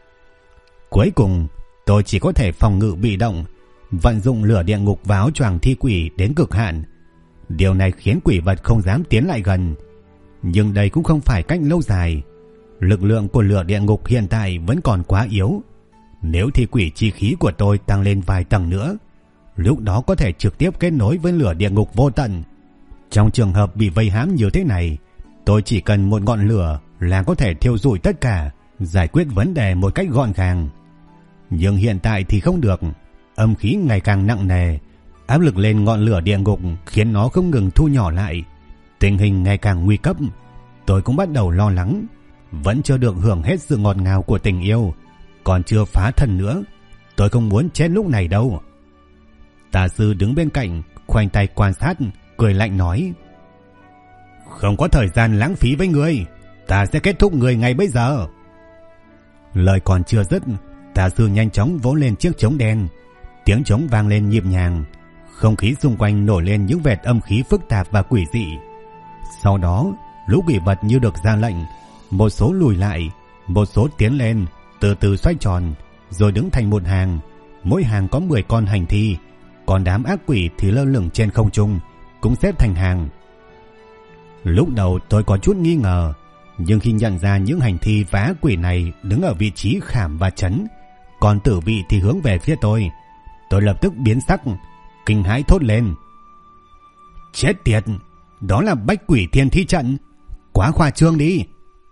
Cuối cùng, tôi chỉ có thể phòng ngự bị động, vận dụng lửa địa ngục và áo choàng thi quỷ đến cực hạn. Điều này khiến quỷ vật không dám tiến lại gần. Nhưng đây cũng không phải cách lâu dài. Lực lượng của lửa địa ngục hiện tại vẫn còn quá yếu. Nếu thi quỷ chi khí của tôi tăng lên vài tầng nữa, lúc đó có thể trực tiếp kết nối với lửa địa ngục vô tận. Trong trường hợp bị vây hãm như thế này, tôi chỉ cần một ngọn lửa là có thể thiêu rụi tất cả, giải quyết vấn đề một cách gọn gàng. Nhưng hiện tại thì không được. Âm khí ngày càng nặng nề, áp lực lên ngọn lửa địa ngục khiến nó không ngừng thu nhỏ lại. Tình hình ngày càng nguy cấp. Tôi cũng bắt đầu lo lắng. Vẫn chưa được hưởng hết sự ngọt ngào của tình yêu, còn chưa phá thân nữa. Tôi không muốn chết lúc này đâu. Tà sư đứng bên cạnh, khoanh tay quan sát, cười lạnh nói: "Không có thời gian lãng phí với ngươi, ta sẽ kết thúc ngươi ngay bây giờ." Lời còn chưa dứt, tà sư nhanh chóng vỗ lên chiếc trống đen. Tiếng trống vang lên nhịp nhàng, không khí xung quanh nổi lên những vệt âm khí phức tạp và quỷ dị. Sau đó, lũ quỷ vật như được ra lệnh, một số lùi lại, một số tiến lên, từ từ xoay tròn, rồi đứng thành một hàng. Mỗi hàng có 10 con hành thi, còn đám ác quỷ thì lơ lửng trên không trung, cũng xếp thành hàng. Lúc đầu tôi có chút nghi ngờ, nhưng khi nhận ra những hành thi và ác quỷ này đứng ở vị trí Khảm và Trấn, còn tử vị thì hướng về phía tôi lập tức biến sắc, kinh hãi thốt lên: "Chết tiệt, đó là Bách Quỷ Thiên Thi Trận, quá khoa trương đi."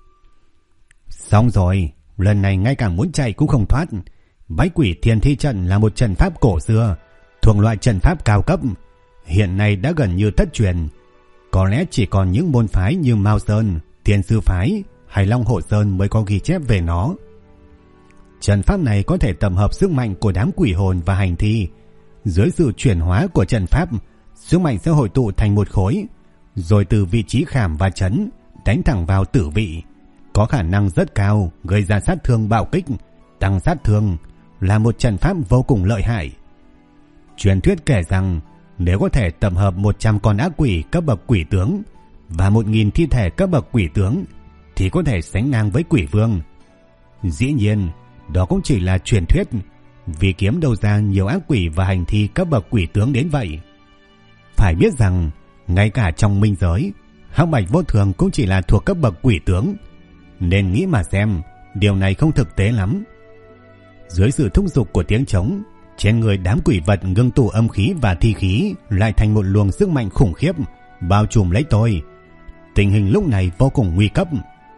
Xong rồi, lần này ngay cả muốn chạy cũng không thoát. Bách Quỷ Thiên Thi Trận là một trận pháp cổ xưa, thuộc loại trận pháp cao cấp, hiện nay đã gần như thất truyền. Có lẽ chỉ còn những môn phái như Mao Sơn, Thiên Sư Phái hay Long Hồ Sơn mới có ghi chép về nó. Trận pháp này có thể tập hợp sức mạnh của đám quỷ hồn và hành thi. Dưới sự chuyển hóa của trận pháp, sức mạnh sẽ hội tụ thành một khối, rồi từ vị trí Khảm và Trấn đánh thẳng vào tử vị, có khả năng rất cao gây ra sát thương bạo kích, tăng sát thương, là một trận pháp vô cùng lợi hại. Truyền thuyết kể rằng nếu có thể tập hợp 100 con ác quỷ cấp bậc quỷ tướng và 1000 thi thể cấp bậc quỷ tướng thì có thể sánh ngang với quỷ vương. Dĩ nhiên, đó cũng chỉ là truyền thuyết, vì kiếm đâu ra nhiều ác quỷ và hành thi cấp bậc quỷ tướng đến vậy. Phải biết rằng, ngay cả trong minh giới, Hắc Bạch Vô Thường cũng chỉ là thuộc cấp bậc quỷ tướng, nên nghĩ mà xem, điều này không thực tế lắm. Dưới sự thúc giục của tiếng trống, trên người đám quỷ vật ngưng tụ âm khí và thi khí lại thành một luồng sức mạnh khủng khiếp, bao trùm lấy tôi. Tình hình lúc này vô cùng nguy cấp.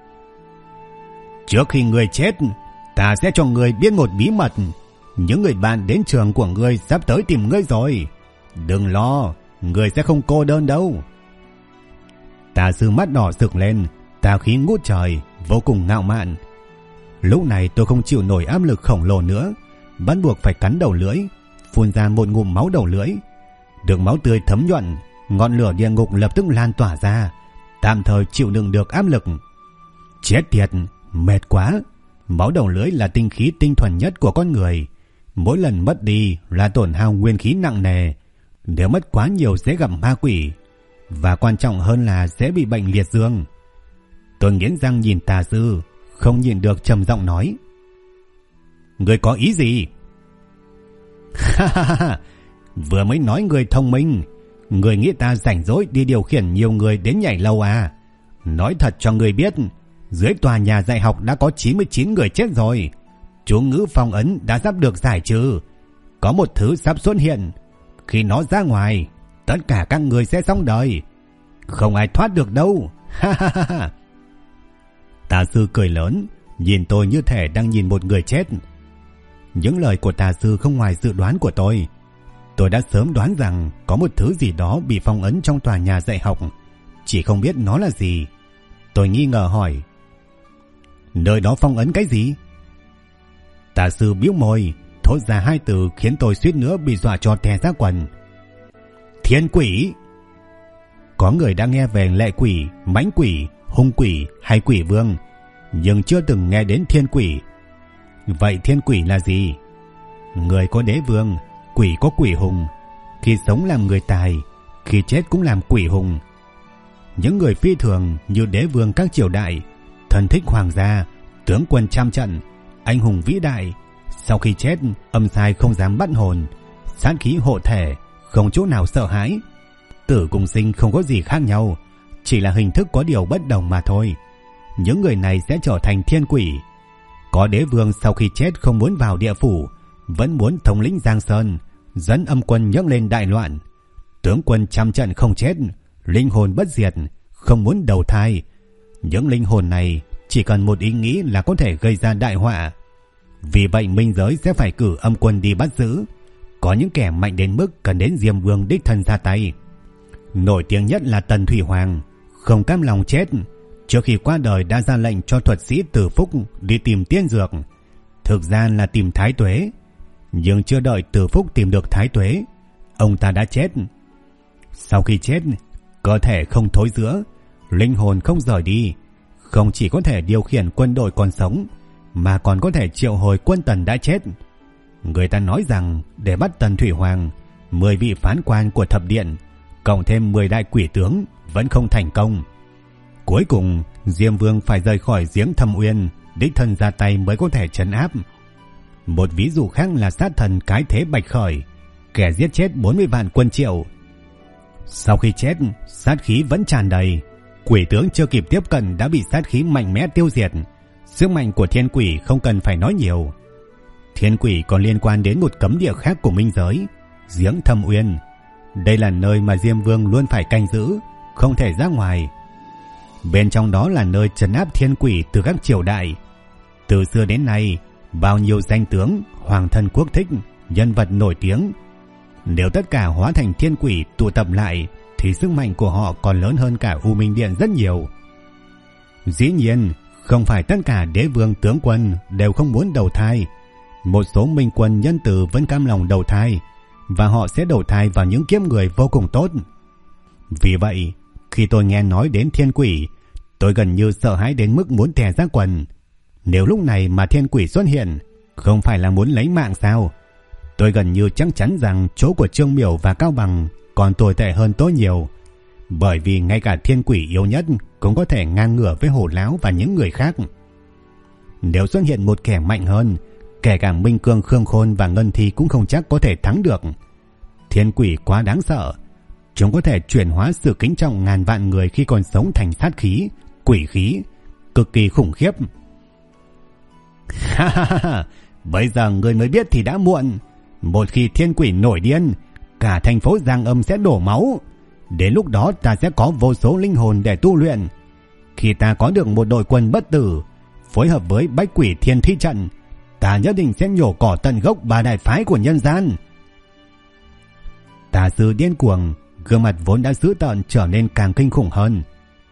"Trước khi người chết, ta sẽ cho người biết một bí mật. Những người bạn đến trường của người sắp tới tìm ngươi rồi. Đừng lo, người sẽ không cô đơn đâu." Tà sư mắt đỏ sực lên, tà khí ngút trời, vô cùng ngạo mạn. Lúc này tôi không chịu nổi áp lực khổng lồ nữa, bắt buộc phải cắn đầu lưỡi, phun ra một ngụm máu đầu lưỡi. Được máu tươi thấm nhuận, ngọn lửa địa ngục lập tức lan tỏa ra, tạm thời chịu đựng được áp lực. Chết tiệt, mệt quá. Máu đầu lưỡi là tinh khí tinh thuần nhất của con người, mỗi lần mất đi là tổn hao nguyên khí nặng nề. Nếu mất quá nhiều sẽ gặp ma quỷ, và quan trọng hơn là sẽ bị bệnh liệt dương. Tôi nghiến răng nhìn tà sư, không nhìn được trầm giọng nói: "Người có ý gì?" "Vừa mới nói người thông minh, người nghĩ ta rảnh rỗi đi điều khiển nhiều người đến nhảy lầu à? Nói thật cho người biết, dưới tòa nhà dạy học đã có 99 người chết rồi. Chú ngữ phong ấn đã sắp được giải trừ. Có một thứ sắp xuất hiện, khi nó ra ngoài, tất cả các người sẽ xong đời. Không ai thoát được đâu." Tà sư cười lớn, nhìn tôi như thể đang nhìn một người chết. Những lời của tà sư không ngoài dự đoán của tôi. Tôi đã sớm đoán rằng có một thứ gì đó bị phong ấn trong tòa nhà dạy học, chỉ không biết nó là gì. Tôi nghi ngờ hỏi: "Nơi đó phong ấn cái gì?" Tà sư bĩu môi, thốt ra hai từ khiến tôi suýt nữa bị dọa cho tè ra quần: "Thiên quỷ." Có người đã nghe về lệ quỷ, mãnh quỷ, hung quỷ hay quỷ vương, nhưng chưa từng nghe đến thiên quỷ. Vậy thiên quỷ là gì? Người có đế vương, quỷ có quỷ hùng. Khi sống làm người tài, khi chết cũng làm quỷ hùng. Những người phi thường như đế vương các triều đại, thần thích hoàng gia, tướng quân trăm trận, anh hùng vĩ đại, sau khi chết âm sai không dám bắt hồn, sát khí hộ thể, không chỗ nào sợ hãi. Tử cùng sinh không có gì khác nhau, chỉ là hình thức có điều bất đồng mà thôi. Những người này sẽ trở thành thiên quỷ. Có đế vương sau khi chết không muốn vào địa phủ, vẫn muốn thống lĩnh Giang Sơn, dẫn âm quân nhấc lên đại loạn. Tướng quân trăm trận không chết, linh hồn bất diệt, không muốn đầu thai. Những linh hồn này chỉ cần một ý nghĩ là có thể gây ra đại họa. Vì vậy minh giới sẽ phải cử âm quân đi bắt giữ. Có những kẻ mạnh đến mức cần đến Diêm Vương đích thân ra tay. Nổi tiếng nhất là Tần Thủy Hoàng, không cam lòng chết, trước khi qua đời đã ra lệnh cho thuật sĩ Tử Phúc đi tìm tiên dược, thực ra là tìm Thái Tuế. Nhưng chưa đợi Tử Phúc tìm được Thái Tuế, Ông ta đã chết. Sau khi chết, cơ thể không thối rữa, linh hồn không rời đi, không chỉ có thể điều khiển quân đội còn sống, mà còn có thể triệu hồi quân Tần đã chết. Người ta nói rằng để bắt Tần Thủy Hoàng, 10 vị phán quan của thập điện cộng thêm 10 đại quỷ tướng vẫn không thành công. Cuối cùng Diêm Vương phải rời khỏi giếng Thâm Uyên, đích thân ra tay mới có thể trấn áp. Một ví dụ khác là sát thần Cái Thế Bạch Khởi, kẻ giết chết 40 vạn quân Triệu. Sau khi chết, sát khí vẫn tràn đầy, quỷ tướng chưa kịp tiếp cận đã bị sát khí mạnh mẽ tiêu diệt. Sức mạnh của thiên quỷ không cần phải nói nhiều. Thiên quỷ còn liên quan đến một cấm địa khác của minh giới, giếng Thâm Uyên. Đây là nơi mà Diêm Vương luôn phải canh giữ, không thể ra ngoài. Bên trong đó là nơi trấn áp thiên quỷ từ các triều đại. Từ xưa đến nay, bao nhiêu danh tướng, hoàng thân quốc thích, nhân vật nổi tiếng, nếu tất cả hóa thành thiên quỷ tụ tập lại thì sức mạnh của họ còn lớn hơn cả U Minh Điện rất nhiều. Dĩ nhiên, không phải tất cả đế vương tướng quân đều không muốn đầu thai. Một số minh quân nhân từ vẫn cam lòng đầu thai, và họ sẽ đầu thai vào những kiếp người vô cùng tốt. Vì vậy, khi tôi nghe nói đến thiên quỷ, tôi gần như sợ hãi đến mức muốn tè ra quần. Nếu lúc này mà thiên quỷ xuất hiện, không phải là muốn lấy mạng sao? Tôi gần như chắc chắn rằng chỗ của Trương Miểu và Cao Bằng còn tồi tệ hơn tôi nhiều. Bởi vì ngay cả thiên quỷ yếu nhất cũng có thể ngang ngửa với Hổ Láo và những người khác. Nếu xuất hiện một kẻ mạnh hơn, kể cả Minh Cương, Khương Khôn và Ngân Thi cũng không chắc có thể thắng được. Thiên quỷ quá đáng sợ. Chúng có thể chuyển hóa sự kính trọng ngàn vạn người khi còn sống thành sát khí, quỷ khí, cực kỳ khủng khiếp. Ha ha ha, bây giờ người mới biết thì đã muộn. Một khi thiên quỷ nổi điên, cả thành phố Giang Âm sẽ đổ máu. Đến lúc đó ta sẽ có vô số linh hồn để tu luyện. Khi ta có được một đội quân bất tử, phối hợp với Bách Quỷ Thiên Thi Trận, ta nhất định sẽ nhổ cỏ tận gốc 3 đại phái của nhân gian. Tà sư điên cuồng, gương mặt vốn đã dữ tợn trở nên càng kinh khủng hơn.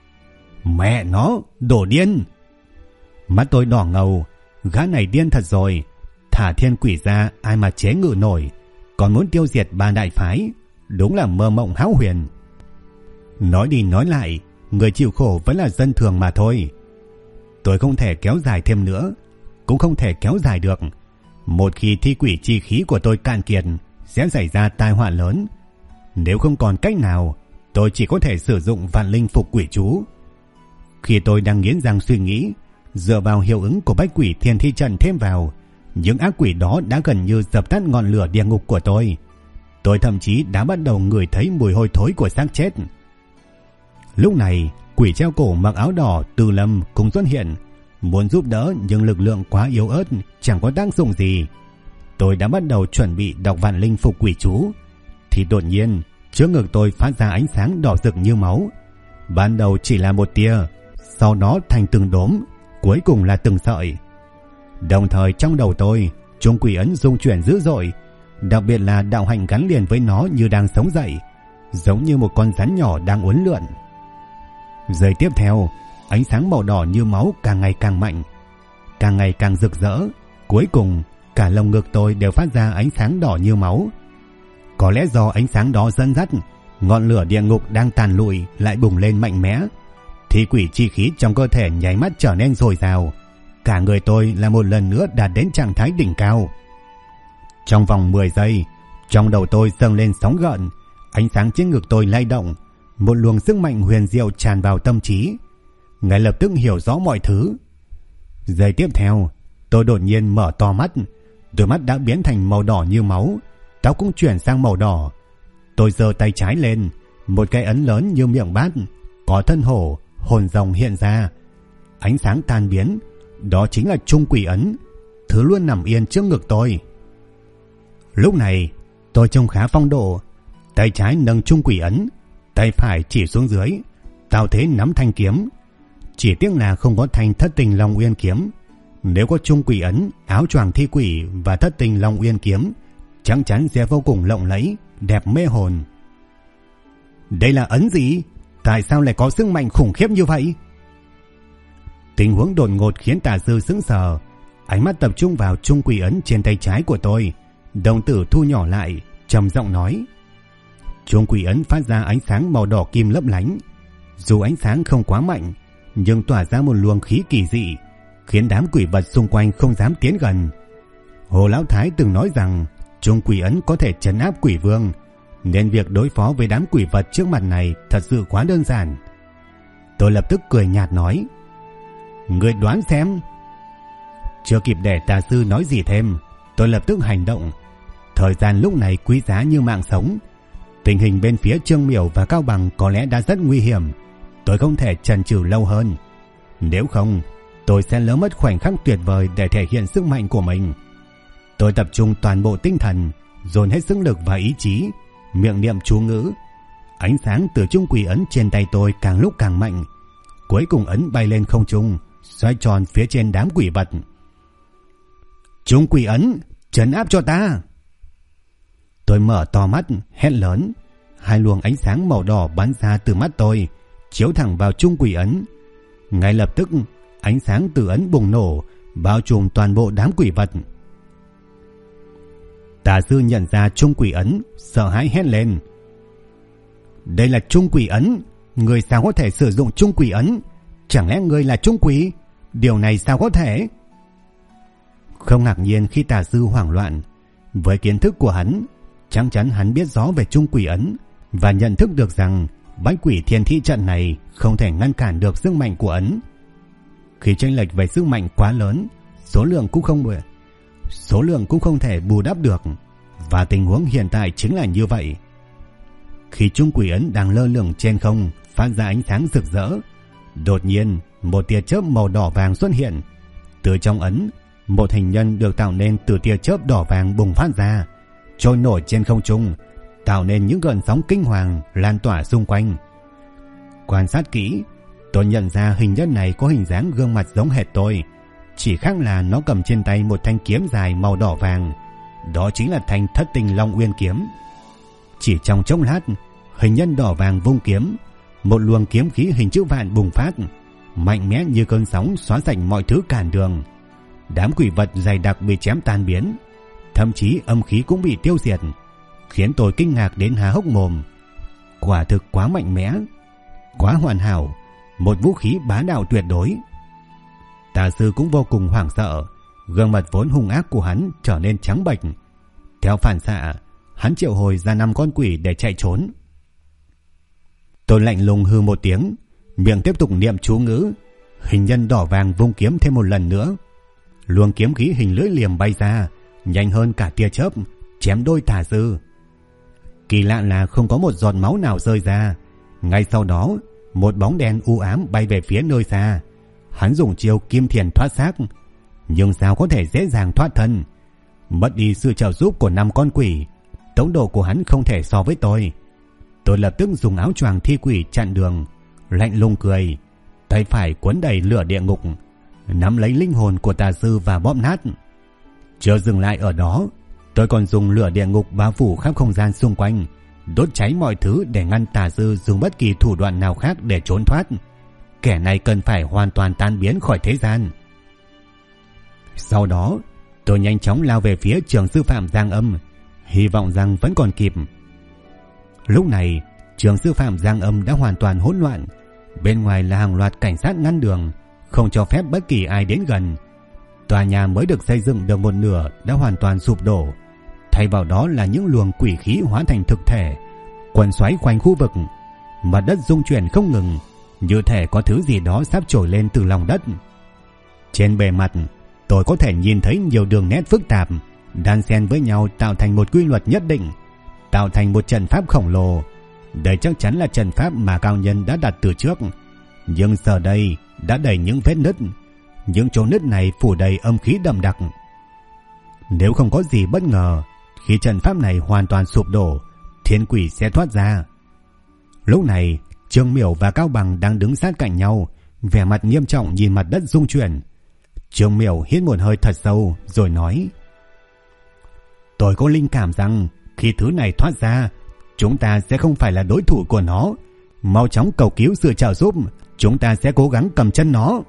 Mẹ nó, đổ điên! Mắt tôi đỏ ngầu, gã này điên thật rồi. Thả thiên quỷ ra ai mà chế ngự nổi, còn muốn tiêu diệt 3 đại phái, đúng là mơ mộng hão huyền. Nói đi nói lại, người chịu khổ vẫn là dân thường mà thôi. Tôi không thể kéo dài thêm nữa, cũng không thể kéo dài được. Một khi thi quỷ chi khí của tôi cạn kiệt, sẽ xảy ra tai họa lớn. Nếu không còn cách nào, tôi chỉ có thể sử dụng vạn linh phục quỷ chú. Khi tôi đang nghiến răng suy nghĩ, dựa vào hiệu ứng của Bách Quỷ Thiên Thi Trận thêm vào, những ác quỷ đó đã gần như dập tắt ngọn lửa địa ngục của tôi. Tôi thậm chí đã bắt đầu ngửi thấy mùi hôi thối của xác chết. Lúc này, quỷ treo cổ mặc áo đỏ Từ Lâm cũng xuất hiện, muốn giúp đỡ nhưng lực lượng quá yếu ớt, chẳng có tác dụng gì. Tôi đã bắt đầu chuẩn bị đọc vạn linh phục quỷ chú, thì đột nhiên trước ngực tôi phát ra ánh sáng đỏ rực như máu. Ban đầu chỉ là một tia, sau đó thành từng đốm, cuối cùng là từng sợi. Đồng thời trong đầu tôi, chung quỷ ấn rung chuyển dữ dội, đặc biệt là đạo hạnh gắn liền với nó như đang sống dậy, giống như một con rắn nhỏ đang uốn lượn. Giây tiếp theo, ánh sáng màu đỏ như máu càng ngày càng mạnh, càng ngày càng rực rỡ. Cuối cùng, cả lồng ngực tôi đều phát ra ánh sáng đỏ như máu. Có lẽ do ánh sáng đó dẫn dắt, ngọn lửa địa ngục đang tàn lụi lại bùng lên mạnh mẽ. Thi quỷ chi khí trong cơ thể nháy mắt trở nên dồi dào. Cả người tôi là một lần nữa đạt đến trạng thái đỉnh cao. Trong vòng 10 giây, trong đầu tôi dâng lên sóng gợn, ánh sáng trên ngực tôi lay động, một luồng sức mạnh huyền diệu tràn vào tâm trí. Ngay lập tức hiểu rõ mọi thứ. Giây tiếp theo, tôi đột nhiên mở to mắt, đôi mắt đã biến thành màu đỏ như máu, tóc cũng chuyển sang màu đỏ. Tôi giơ tay trái lên, một cái ấn lớn như miệng bát, có thân hổ, hồn rồng hiện ra. Ánh sáng tan biến, đó chính là chung quỷ ấn, thứ luôn nằm yên trước ngực tôi. Lúc này, tôi trông khá phong độ, tay trái nâng chung quỷ ấn, tay phải chỉ xuống dưới, tạo thế nắm thanh kiếm. Chỉ tiếc là không có thanh Thất Tình Long Uyên kiếm. Nếu có chung quỷ ấn, áo choàng thi quỷ và Thất Tình Long Uyên kiếm, chắc chắn sẽ vô cùng lộng lẫy, đẹp mê hồn. Đây là ấn gì? Tại sao lại có sức mạnh khủng khiếp như vậy? Tình huống đột ngột khiến tà sư sững sờ, ánh mắt tập trung vào chung quỷ ấn trên tay trái của tôi. Đồng tử thu nhỏ lại, trầm giọng nói: Chuông quỷ ấn phát ra ánh sáng màu đỏ kim lấp lánh. Dù ánh sáng không quá mạnh, nhưng tỏa ra một luồng khí kỳ dị, khiến đám quỷ vật xung quanh không dám tiến gần. Hồ Lão Thái từng nói rằng chuông quỷ ấn có thể trấn áp quỷ vương, nên việc đối phó với đám quỷ vật trước mặt này thật sự quá đơn giản. Tôi lập tức cười nhạt nói: "Ngươi đoán xem." Chưa kịp để tà sư nói gì thêm, tôi lập tức hành động. Thời gian lúc này quý giá như mạng sống. Tình hình bên phía Trương Miểu và Cao Bằng có lẽ đã rất nguy hiểm. Tôi không thể chần chừ lâu hơn. Nếu không, tôi sẽ lỡ mất khoảnh khắc tuyệt vời để thể hiện sức mạnh của mình. Tôi tập trung toàn bộ tinh thần, dồn hết sức lực và ý chí, miệng niệm chú ngữ. Ánh sáng từ chuông quỷ ấn trên tay tôi càng lúc càng mạnh. Cuối cùng ấn bay lên không trung, xoay tròn phía trên đám quỷ vật. "Chuông quỷ ấn, trấn áp cho ta!" Tôi mở to mắt, hét lớn. Hai luồng ánh sáng màu đỏ bắn ra từ mắt tôi, chiếu thẳng vào chuông quỷ ấn. Ngay lập tức, ánh sáng từ ấn bùng nổ, bao trùm toàn bộ đám quỷ vật. Tà sư nhận ra chuông quỷ ấn, sợ hãi hét lên: "Đây là chuông quỷ ấn, người sao có thể sử dụng chuông quỷ ấn? Chẳng lẽ người là chuông quỷ? Điều này sao có thể?" Không ngạc nhiên khi tà sư hoảng loạn. Với kiến thức của hắn, chắc chắn hắn biết rõ về chuông quỷ ấn và nhận thức được rằng bách quỷ thiên thị trận này không thể ngăn cản được sức mạnh của ấn. Khi chênh lệch về sức mạnh quá lớn, số lượng cũng không thể bù đắp được, và tình huống hiện tại chính là như vậy. Khi chuông quỷ ấn đang lơ lửng trên không, phát ra ánh sáng rực rỡ, đột nhiên một tia chớp màu đỏ vàng xuất hiện. Từ trong ấn, một hình nhân được tạo nên từ tia chớp đỏ vàng bùng phát ra, trôi nổi trên không trung, tạo nên những gợn sóng kinh hoàng lan tỏa xung quanh. Quan sát kỹ, tôi nhận ra hình nhân này có hình dáng gương mặt giống hệt tôi, chỉ khác là nó cầm trên tay một thanh kiếm dài màu đỏ vàng. Đó chính là thanh Thất Tinh Long Uyên kiếm. Chỉ trong chốc lát, hình nhân đỏ vàng vung kiếm, một luồng kiếm khí hình chữ vạn bùng phát, mạnh mẽ như cơn sóng xóa sạch mọi thứ cản đường. Đám quỷ vật dày đặc bị chém tan biến, thậm chí âm khí cũng bị tiêu diệt, khiến tôi kinh ngạc đến há hốc mồm. Quả thực quá mạnh mẽ, quá hoàn hảo, một vũ khí bá đạo tuyệt đối. Tà sư cũng vô cùng hoảng sợ, gương mặt vốn hung ác của hắn trở nên trắng bệch. Theo phản xạ, hắn triệu hồi ra 5 con quỷ để chạy trốn. Tôi lạnh lùng hừ một tiếng, miệng tiếp tục niệm chú ngữ. Hình nhân đỏ vàng vung kiếm thêm một lần nữa. Luồng kiếm khí hình lưỡi liềm bay ra, nhanh hơn cả tia chớp, chém đôi tà sư. Kỳ lạ là không có một giọt máu nào rơi ra. Ngay sau đó, một bóng đen u ám bay về phía nơi xa. Hắn dùng chiêu kim thiền thoát xác, nhưng sao có thể dễ dàng thoát thân. Mất đi sự trợ giúp của 5 con quỷ, tốc độ của hắn không thể so với tôi. Tôi lập tức dùng áo choàng thi quỷ chặn đường, lạnh lùng cười, tay phải cuốn đầy lửa địa ngục, nắm lấy linh hồn của tà sư và bóp nát. Chưa dừng lại ở đó, tôi còn dùng lửa địa ngục bao phủ khắp không gian xung quanh, đốt cháy mọi thứ để ngăn tà sư dùng bất kỳ thủ đoạn nào khác để trốn thoát. Kẻ này cần phải hoàn toàn tan biến khỏi thế gian. Sau đó, tôi nhanh chóng lao về phía trường sư phạm Giang Âm, hy vọng rằng vẫn còn kịp. Lúc này, trường sư phạm Giang Âm đã hoàn toàn hỗn loạn. Bên ngoài là hàng loạt cảnh sát ngăn đường, không cho phép bất kỳ ai đến gần. Tòa nhà mới được xây dựng được một nửa đã hoàn toàn sụp đổ. Thay vào đó là những luồng quỷ khí hóa thành thực thể, quần xoáy quanh khu vực. Mặt đất rung chuyển không ngừng, như thể có thứ gì đó sắp trồi lên từ lòng đất. Trên bề mặt, tôi có thể nhìn thấy nhiều đường nét phức tạp, đan xen với nhau tạo thành một quy luật nhất định, tạo thành một trận pháp khổng lồ. Đây chắc chắn là trận pháp mà cao nhân đã đặt từ trước, nhưng giờ đây đã đầy những vết nứt. Những chỗ nứt này phủ đầy âm khí đậm đặc. Nếu không có gì bất ngờ, khi trận pháp này hoàn toàn sụp đổ, thiên quỷ sẽ thoát ra. Lúc này, Trương Miểu và Cao Bằng đang đứng sát cạnh nhau, vẻ mặt nghiêm trọng nhìn mặt đất rung chuyển. Trương Miểu hít một hơi thật sâu rồi nói: "Tôi có linh cảm rằng khi thứ này thoát ra, chúng ta sẽ không phải là đối thủ của nó. Mau chóng cầu cứu sự trợ giúp, chúng ta sẽ cố gắng cầm chân nó."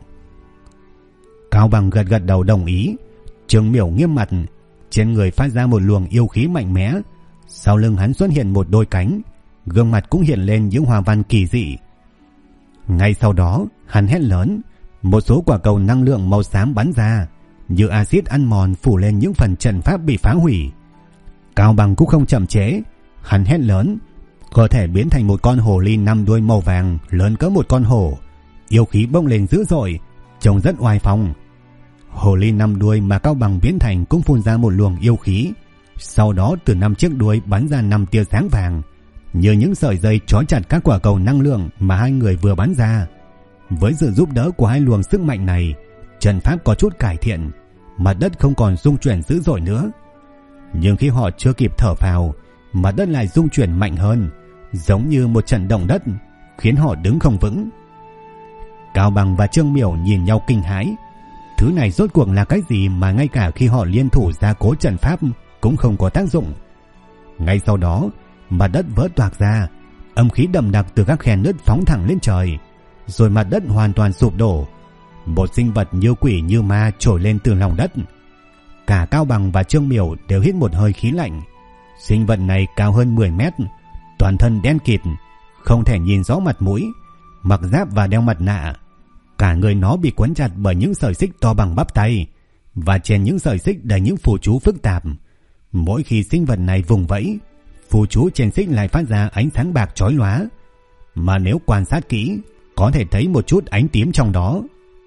Cao Bằng gật gật đầu đồng ý. Trương Miểu nghiêm mặt, trên người phát ra một luồng yêu khí mạnh mẽ. Sau lưng hắn xuất hiện một đôi cánh, gương mặt cũng hiện lên những hoa văn kỳ dị. Ngay sau đó, hắn hét lớn, một số quả cầu năng lượng màu xám bắn ra, như axit ăn mòn phủ lên những phần trận pháp bị phá hủy. Cao Bằng cũng không chậm trễ, hắn hét lớn, cơ thể biến thành một con hồ ly 5 đuôi màu vàng lớn cỡ một con hổ, yêu khí bốc lên dữ dội, trông rất oai phong. Hồ ly 5 đuôi mà Cao Bằng biến thành cũng phun ra một luồng yêu khí, sau đó từ 5 chiếc đuôi bắn ra 5 tia sáng vàng, như những sợi dây trói chặt các quả cầu năng lượng mà hai người vừa bắn ra. Với sự giúp đỡ của hai luồng sức mạnh này, trận pháp có chút cải thiện, mặt đất không còn rung chuyển dữ dội nữa. Nhưng khi họ chưa kịp thở phào, mặt đất lại rung chuyển mạnh hơn, giống như một trận động đất, khiến họ đứng không vững. Cao Bằng và Trương Miểu nhìn nhau kinh hãi. Thứ này rốt cuộc là cái gì mà ngay cả khi họ liên thủ gia cố trận pháp cũng không có tác dụng. Ngay sau đó, mặt đất vỡ toạc ra, âm khí đậm đặc từ các khe nứt phóng thẳng lên trời, rồi mặt đất hoàn toàn sụp đổ. Một sinh vật như quỷ như ma trồi lên từ lòng đất. Cả Cao Bằng và Trương Miểu đều hít một hơi khí lạnh. Sinh vật này cao hơn 10 mét, toàn thân đen kịt, không thể nhìn rõ mặt mũi, mặc giáp và đeo mặt nạ. Cả người nó bị quấn chặt bởi những sợi xích to bằng bắp tay, và trên những sợi xích đầy những phù chú phức tạp. Mỗi khi sinh vật này vùng vẫy, phù chú trên xích lại phát ra ánh sáng bạc chói lóa, mà nếu quan sát kỹ, có thể thấy một chút ánh tím trong đó.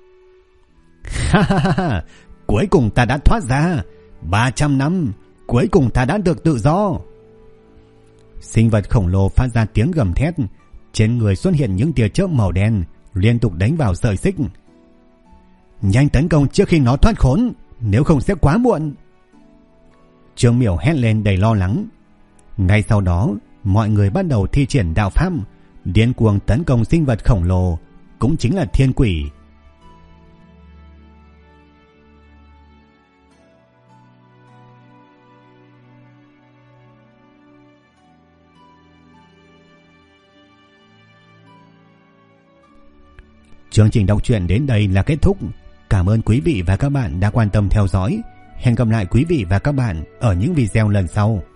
Ha ha ha, cuối cùng ta đã thoát ra, 300 năm, cuối cùng ta đã được tự do. Sinh vật khổng lồ phát ra tiếng gầm thét, trên người xuất hiện những tia chớp màu đen, liên tục đánh vào sợi xích. Nhanh tấn công trước khi nó thoát khốn, nếu không sẽ quá muộn. Trương Miểu hét lên đầy lo lắng. Ngay sau đó, mọi người bắt đầu thi triển đạo pháp, điên cuồng tấn công sinh vật khổng lồ, cũng chính là thiên quỷ. Chương trình đọc truyện đến đây là kết thúc. Cảm ơn quý vị và các bạn đã quan tâm theo dõi. Hẹn gặp lại quý vị và các bạn ở những video lần sau.